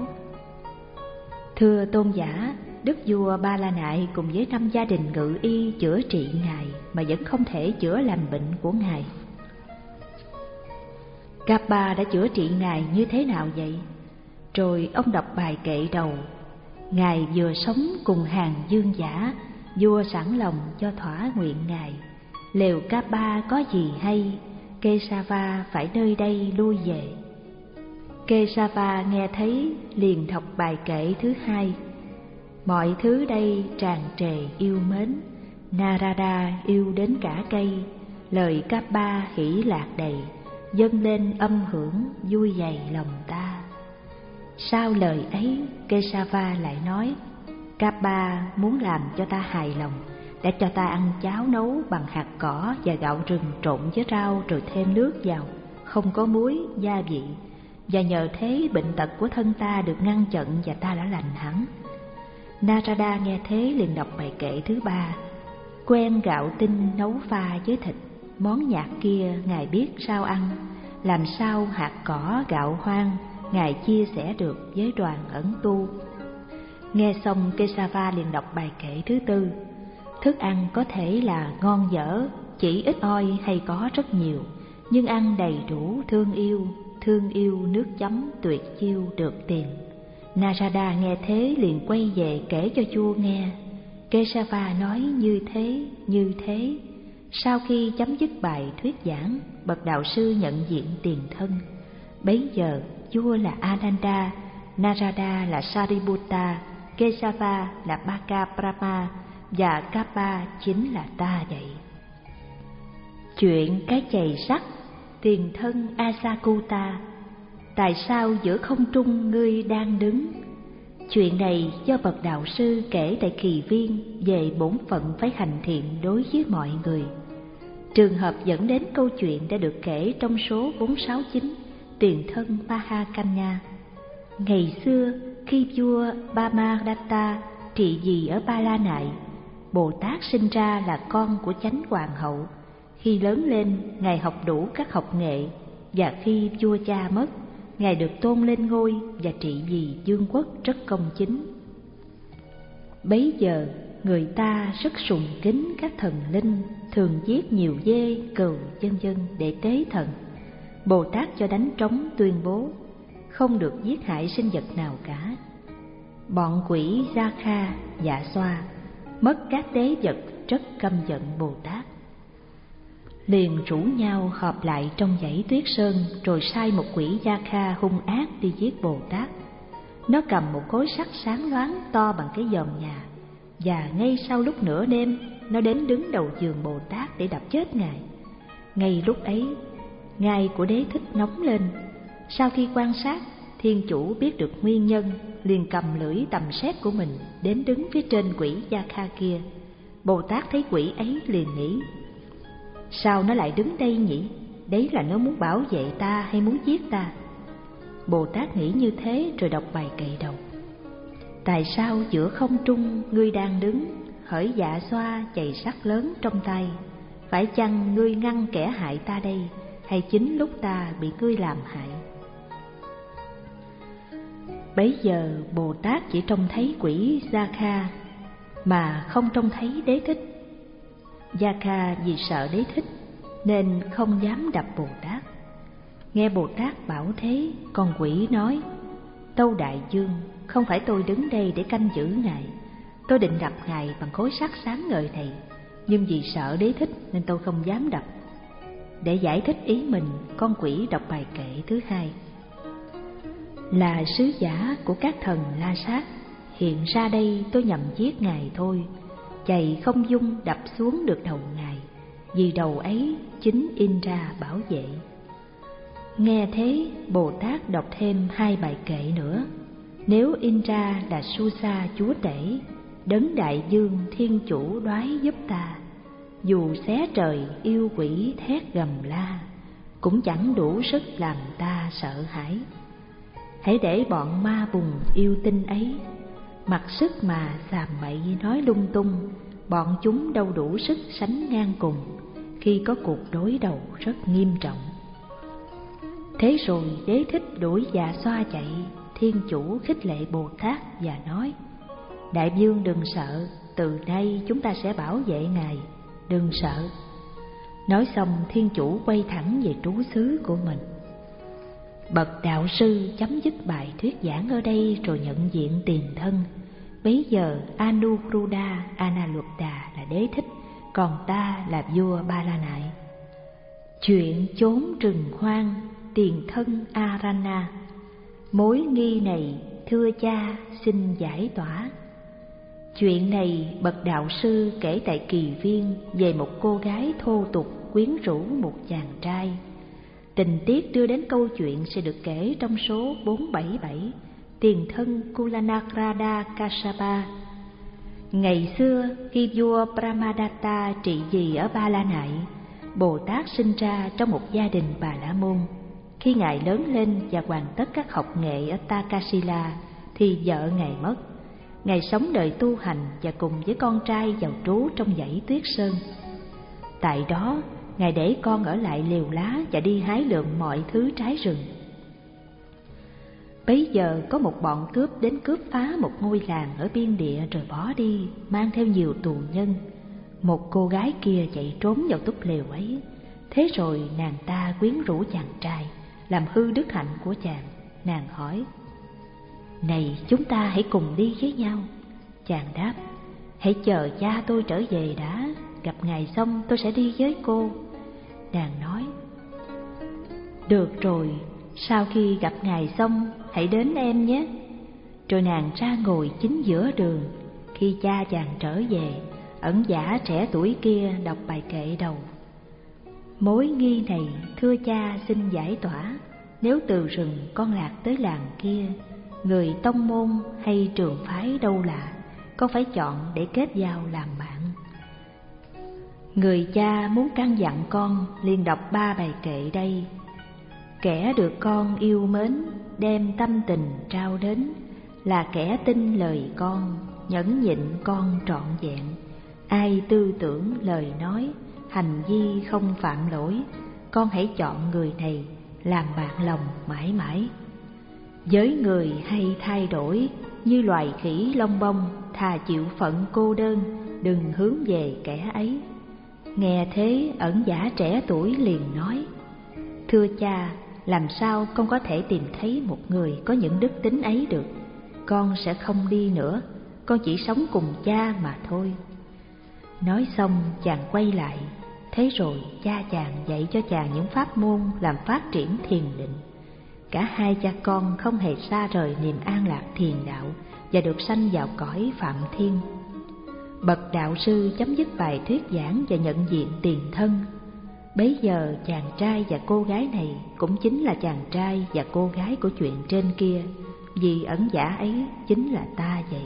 thưa tôn giả, đức vua Ba La Nại cùng với năm gia đình ngự y chữa trị ngài mà vẫn không thể chữa lành bệnh của ngài. Kappa đã chữa trị ngài như thế nào vậy? Rồi ông đọc bài kệ đầu: ngài vừa sống cùng hàng dương giả, vua sẵn lòng cho thỏa nguyện ngài. Lều Kappa có gì hay, Kesava phải nơi đây lui về. Kesava nghe thấy liền đọc bài kệ thứ hai: mọi thứ đây tràn trề yêu mến, Narada yêu đến cả cây, lời Kappa hỷ lạc đầy, dâng lên âm hưởng vui dày lòng ta. Sau lời ấy, Kesava lại nói: Kappa muốn làm cho ta hài lòng, đã cho ta ăn cháo nấu bằng hạt cỏ và gạo rừng trộn với rau rồi thêm nước vào, không có muối, gia vị, và nhờ thế bệnh tật của thân ta được ngăn chặn và ta đã lành hẳn. Narada nghe thế liền đọc bài kệ thứ ba: quen gạo tinh nấu pha với thịt, món nhạt kia ngài biết sao ăn, làm sao hạt cỏ gạo hoang, Ngài chia sẻ được với đoàn ẩn tu. Nghe xong, Kesava liền đọc bài kệ thứ tư. Thức ăn có thể là ngon dở, chỉ ít oi hay có rất nhiều, nhưng ăn đầy đủ thương yêu, thương yêu nước chấm tuyệt chiêu được tiền. Narada nghe thế liền quay về kể cho vua nghe. Kesava nói như thế, như thế. Sau khi chấm dứt bài thuyết giảng, bậc đạo sư nhận diện tiền thân. Bấy giờ vua là Ananda, Narada là Sariputta, Kesava là Bakabrahma và Kappa chính là ta vậy. Chuyện cái chày sắt, tiền thân Asakuta. Tại sao giữa không trung ngươi đang đứng? Chuyện này do bậc đạo sư kể tại kỳ viên về bổn phận phải hành thiện đối với mọi người. Trường hợp dẫn đến câu chuyện đã được kể trong số bốn sáu chín, tiền thân Mahakanya. Ngày xưa, khi vua Brahmadatta trị vì ở Ba La Nại, Bồ Tát sinh ra là con của chánh hoàng hậu. Khi lớn lên, Ngài học đủ các học nghệ, và khi vua cha mất, Ngài được tôn lên ngôi và trị vì vương quốc rất công chính. Bấy giờ, người ta rất sùng kính các thần linh, thường giết nhiều dê, cừu, vân vân để tế thần. Bồ Tát cho đánh trống tuyên bố không được giết hại sinh vật nào cả. Bọn quỷ Gia Kha, Dạ Xoa mất các tế vật rất căm giận Bồ Tát, liền rủ nhau họp lại trong dãy tuyết sơn, rồi sai một quỷ Gia Kha hung ác đi giết Bồ Tát. Nó cầm một khối sắt sáng loáng to bằng cái giòm nhà, và ngay sau lúc nửa đêm nó đến đứng đầu giường Bồ Tát để đập chết Ngài. Ngay lúc ấy, ngai của Đế Thích nóng lên. Sau khi quan sát, Thiên Chủ biết được nguyên nhân, liền cầm lưỡi tầm xét của mình đến đứng phía trên quỷ Gia Kha kia. Bồ Tát thấy quỷ ấy liền nghĩ, sao nó lại đứng đây nhỉ? Đấy là nó muốn bảo vệ ta hay muốn giết ta? Bồ Tát nghĩ như thế rồi đọc bài kệ đầu. Tại sao giữa không trung ngươi đang đứng, hỡi Dạ Xoa chày sắt lớn trong tay? Phải chăng ngươi ngăn kẻ hại ta đây, hay chính lúc ta bị ngươi làm hại? Bấy giờ Bồ Tát chỉ trông thấy quỷ Gia Kha mà không trông thấy Đế Thích. Gia Kha vì sợ Đế Thích nên không dám đập Bồ Tát. Nghe Bồ Tát bảo thế, con quỷ nói, Tâu Đại Dương, không phải tôi đứng đây để canh giữ Ngài. Tôi định đập Ngài bằng khối sắt sáng ngời này, nhưng vì sợ Đế Thích nên tôi không dám đập. Để giải thích ý mình, con quỷ đọc bài kệ thứ hai. Là sứ giả của các thần La Sát, hiện ra đây tôi nhằm giết Ngài thôi. Chày không dung đập xuống được đầu Ngài, vì đầu ấy chính Indra bảo vệ. Nghe thế, Bồ Tát đọc thêm hai bài kệ nữa. Nếu Indra là Susa chúa tể, đấng đại dương thiên chủ đoái giúp ta, dù xé trời yêu quỷ thét gầm la, cũng chẳng đủ sức làm ta sợ hãi. Hãy để bọn ma bùng yêu tinh ấy mặc sức mà xàm bậy nói lung tung, bọn chúng đâu đủ sức sánh ngang cùng khi có cuộc đối đầu rất nghiêm trọng. Thế rồi Đế Thích đuổi Dạ Xoa chạy. Thiên Chủ khích lệ Bồ Tát và nói, Đại Dương đừng sợ, từ nay chúng ta sẽ bảo vệ Ngài, đừng sợ. Nói xong, Thiên Chủ quay thẳng về trú xứ của mình. Bậc đạo sư chấm dứt bài thuyết giảng ở đây rồi nhận diện tiền thân. Bấy giờ Anuruddha Analuddha là Đế Thích, còn ta là vua Ba La Nại. Chuyện chốn rừng hoang, tiền thân Arana. Mối nghi này thưa cha xin giải tỏa. Chuyện này bậc đạo sư kể tại Kỳ Viên về một cô gái thô tục quyến rũ một chàng trai. Tình tiết đưa đến câu chuyện sẽ được kể trong số bốn bảy bảy, tiền thân Kulanakrada Kassapa. Ngày xưa khi vua Brahmadatta trị vì ở Ba La Nại, Bồ Tát sinh ra trong một gia đình Bà La Môn. Khi Ngài lớn lên và hoàn tất các học nghệ ở Takasila thì vợ Ngài mất. Ngài sống đời tu hành và cùng với con trai vào trú trong dãy tuyết sơn. Tại đó, Ngài để con ở lại lều lá và đi hái lượm mọi thứ trái rừng. Bấy giờ có một bọn cướp đến cướp phá một ngôi làng ở biên địa rồi bỏ đi, mang theo nhiều tù nhân. Một cô gái kia chạy trốn vào túp lều ấy. Thế rồi nàng ta quyến rũ chàng trai, làm hư đức hạnh của chàng. Nàng hỏi: "Này, chúng ta hãy cùng đi với nhau." Chàng đáp: "Hãy chờ cha tôi trở về đã, gặp ngài xong tôi sẽ đi với cô." Nàng nói: "Được rồi, sau khi gặp ngài xong hãy đến em nhé." Rồi nàng ra ngồi chính giữa đường. Khi cha chàng trở về, ẩn giả trẻ tuổi kia đọc bài kệ đầu: "Mối nghi này thưa cha xin giải tỏa, nếu từ rừng con lạc tới làng kia, người tông môn hay trường phái đâu lạ, con phải chọn để kết giao làm bạn." Người cha muốn căn dặn con liền đọc ba bài kệ đây: "Kẻ được con yêu mến, đem tâm tình trao đến, là kẻ tin lời con, nhẫn nhịn con trọn vẹn. Ai tư tưởng lời nói, hành vi không phạm lỗi, con hãy chọn người này làm bạn lòng mãi mãi. Với người hay thay đổi, như loài khỉ lông bông, thà chịu phận cô đơn, đừng hướng về kẻ ấy." Nghe thế, ẩn giả trẻ tuổi liền nói: "Thưa cha, làm sao con có thể tìm thấy một người có những đức tính ấy được? Con sẽ không đi nữa, con chỉ sống cùng cha mà thôi." Nói xong chàng quay lại. Thế rồi cha chàng dạy cho chàng những pháp môn làm phát triển thiền định. Cả hai cha con không hề xa rời niềm an lạc thiền đạo và được sanh vào cõi Phạm Thiên. Bậc đạo sư chấm dứt bài thuyết giảng và nhận diện tiền thân. Bấy giờ chàng trai và cô gái này cũng chính là chàng trai và cô gái của chuyện trên kia, vì ẩn giả ấy chính là ta vậy.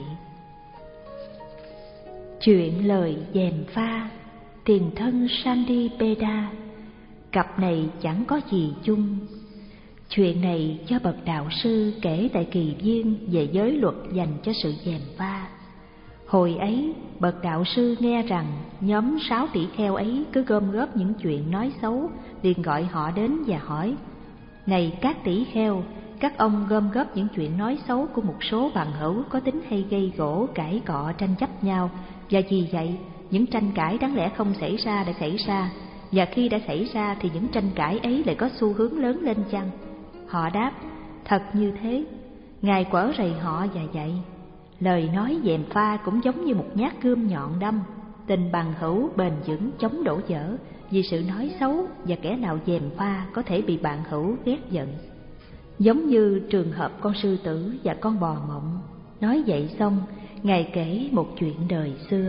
Chuyện lời gièm pha, tiền thân Sandipeda. Cặp này chẳng có gì chung. Chuyện này cho bậc đạo sư kể tại Kỳ Viên về giới luật dành cho sự gièm pha. Hồi ấy, bậc đạo sư nghe rằng nhóm sáu tỷ kheo ấy cứ gom góp những chuyện nói xấu, liền gọi họ đến và hỏi: "Này các tỷ kheo, các ông gom góp những chuyện nói xấu của một số bằng hữu có tính hay gây gổ, cãi cọ, tranh chấp nhau, và vì vậy những tranh cãi đáng lẽ không xảy ra đã xảy ra, và khi đã xảy ra thì những tranh cãi ấy lại có xu hướng lớn lên chăng?" Họ đáp: "Thật như thế." Ngài quở rầy họ và dạy: "Lời nói gièm pha cũng giống như một nhát gươm nhọn đâm, tình bằng hữu bền vững chống đổ vỡ vì sự nói xấu, và kẻ nào gièm pha có thể bị bạn hữu ghét giận." Giống như trường hợp con sư tử và con bò mộng. Nói vậy xong, Ngài kể một chuyện đời xưa.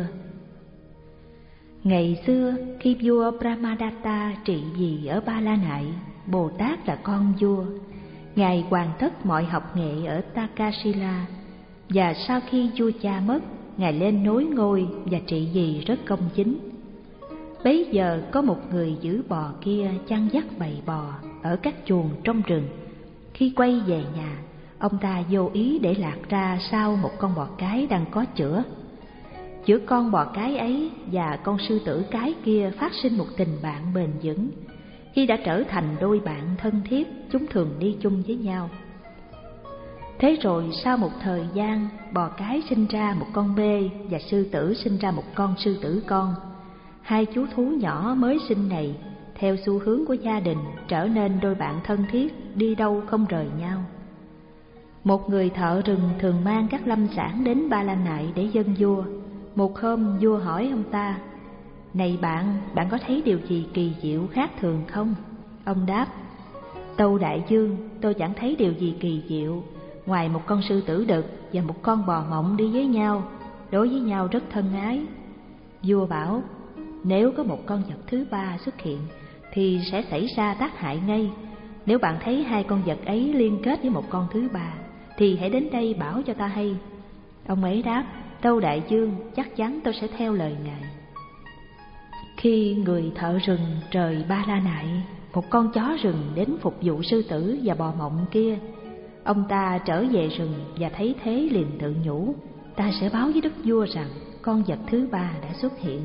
Ngày xưa, khi vua Brahmadatta trị vì ở Ba La Nại, Bồ Tát là con vua. Ngài hoàn tất mọi học nghệ ở Takasila, và sau khi vua cha mất, Ngài lên nối ngôi và trị vì rất công chính. Bấy giờ có một người giữ bò kia chăn dắt bầy bò ở các chuồng trong rừng. Khi quay về nhà, ông ta vô ý để lạc ra sau một con bò cái đang có chữa. Giữa con bò cái ấy và con sư tử cái kia phát sinh một tình bạn bền vững. Khi đã trở thành đôi bạn thân thiết, chúng thường đi chung với nhau. Thế rồi sau một thời gian, bò cái sinh ra một con bê và sư tử sinh ra một con sư tử con. Hai chú thú nhỏ mới sinh này, theo xu hướng của gia đình, trở nên đôi bạn thân thiết, đi đâu không rời nhau. Một người thợ rừng thường mang các lâm sản đến Ba La Nại để dâng vua. Một hôm vua hỏi ông ta: "Này bạn, bạn có thấy điều gì kỳ diệu khác thường không?" Ông đáp: "Tâu đại vương, tôi chẳng thấy điều gì kỳ diệu, ngoài một con sư tử đực và một con bò mộng đi với nhau, đối với nhau rất thân ái." Vua bảo: "Nếu có một con vật thứ ba xuất hiện thì sẽ xảy ra tác hại ngay. Nếu bạn thấy hai con vật ấy liên kết với một con thứ ba thì hãy đến đây bảo cho ta hay." Ông ấy đáp: "Tâu đại vương, chắc chắn tôi sẽ theo lời ngài." Khi người thợ rừng rời Ba La Nại, một con chó rừng đến phục vụ sư tử và bò mộng kia. Ông ta trở về rừng và thấy thế liền tự nhủ: "Ta sẽ báo với đức vua rằng con vật thứ ba đã xuất hiện."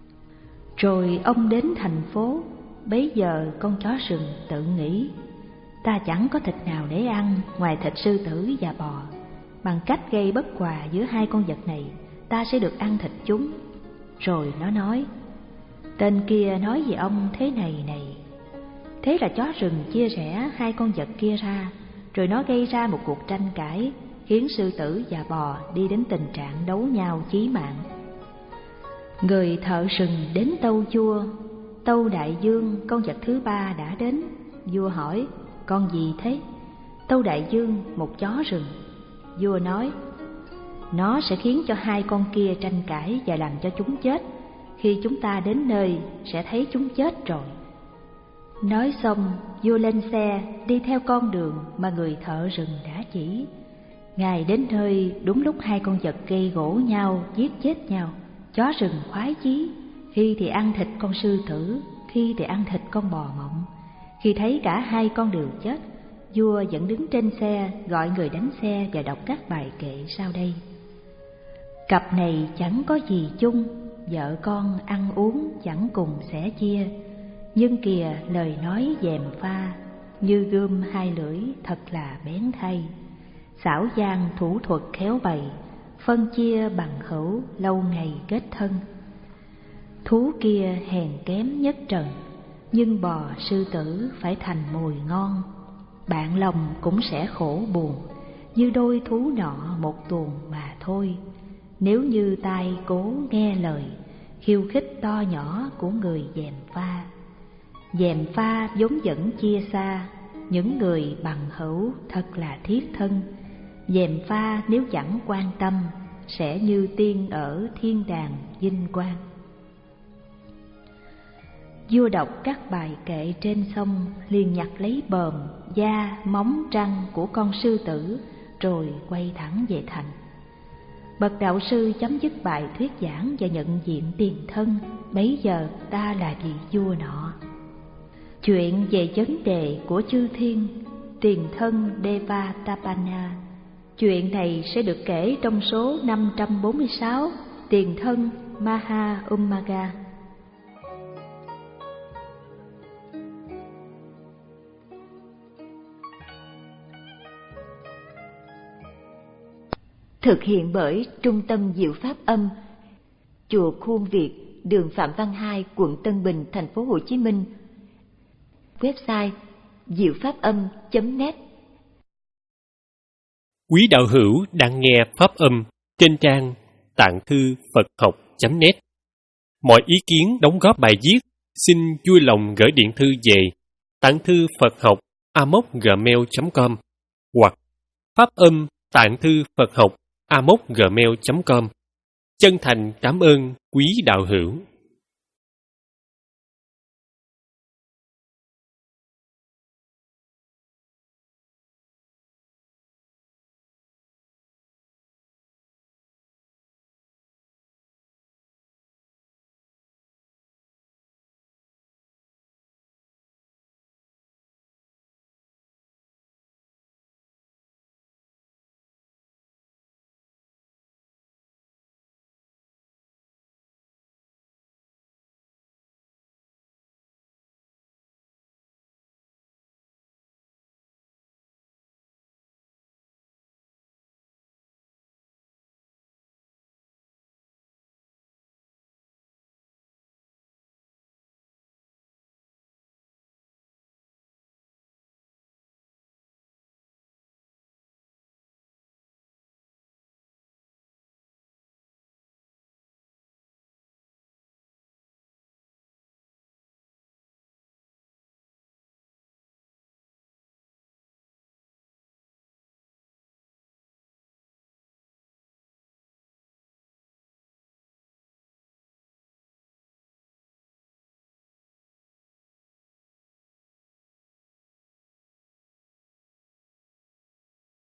Rồi ông đến thành phố. Bấy giờ con chó rừng tự nghĩ: ta chẳng có thịt nào để ăn ngoài thịt sư tử và bò. Bằng cách gây bất hòa giữa hai con vật này, ta sẽ được ăn thịt chúng. Rồi nó nói, tên kia nói về ông thế này này. Thế là chó rừng chia rẽ hai con vật kia ra, rồi nó gây ra một cuộc tranh cãi, khiến sư tử và bò đi đến tình trạng đấu nhau chí mạng. Người thợ sừng đến tâu vua. Tâu đại dương, con vật thứ ba đã đến. Vua hỏi, con gì thế? Tâu đại dương, một chó rừng. Vua nói, nó sẽ khiến cho hai con kia tranh cãi và làm cho chúng chết. Khi chúng ta đến nơi sẽ thấy chúng chết rồi. Nói xong, vua lên xe đi theo con đường mà người thợ rừng đã chỉ. Ngài đến nơi đúng lúc hai con vật gây gổ nhau, giết chết nhau. Chó rừng khoái chí, khi thì ăn thịt con sư tử, khi thì ăn thịt con bò mộng. Khi thấy cả hai con đều chết, vua vẫn đứng trên xe gọi người đánh xe và đọc các bài kệ sau đây. Cặp này chẳng có gì chung, vợ con ăn uống chẳng cùng sẻ chia. Nhưng kìa lời nói dèm pha, như gươm hai lưỡi thật là bén thay. Xảo gian thủ thuật khéo bày, phân chia bằng hữu lâu ngày kết thân. Thú kia hèn kém nhất trần, nhưng bò sư tử phải thành mồi ngon. Bạn lòng cũng sẽ khổ buồn, như đôi thú nọ một tuồng mà thôi. Nếu như tai cố nghe lời, khiêu khích to nhỏ của người dèm pha. Dèm pha vốn dẫn chia xa, những người bằng hữu thật là thiết thân. Dèm pha nếu chẳng quan tâm, sẽ như tiên ở thiên đàng vinh quang. Vua đọc các bài kệ trên xong, liền nhặt lấy bờm, da, móng răng của con sư tử, rồi quay thẳng về thành. Bậc đạo sư chấm dứt bài thuyết giảng và nhận diện tiền thân. Bấy giờ ta là vị vua nọ. Chuyện về vấn đề của chư thiên, tiền thân Devatapana. Chuyện này sẽ được kể trong số năm trăm bốn mươi sáu, tiền thân Maha Umaga. Thực hiện bởi Trung tâm Diệu Pháp Âm, Chùa Khuôn Việt, đường Phạm Văn Hai, quận Tân Bình, thành phố Hồ Chí Minh. Website diệu pháp âm chấm net. Quý đạo hữu đang nghe Pháp Âm trên trang tạng thư Phật học chấm net. Mọi ý kiến đóng góp bài viết xin vui lòng gửi điện thư về tạng thư Phật học a m o c gmail chấm com hoặc Pháp Âm tạng thư Phật học a m o c gmail chấm com. Chân thành cảm ơn quý đạo hữu.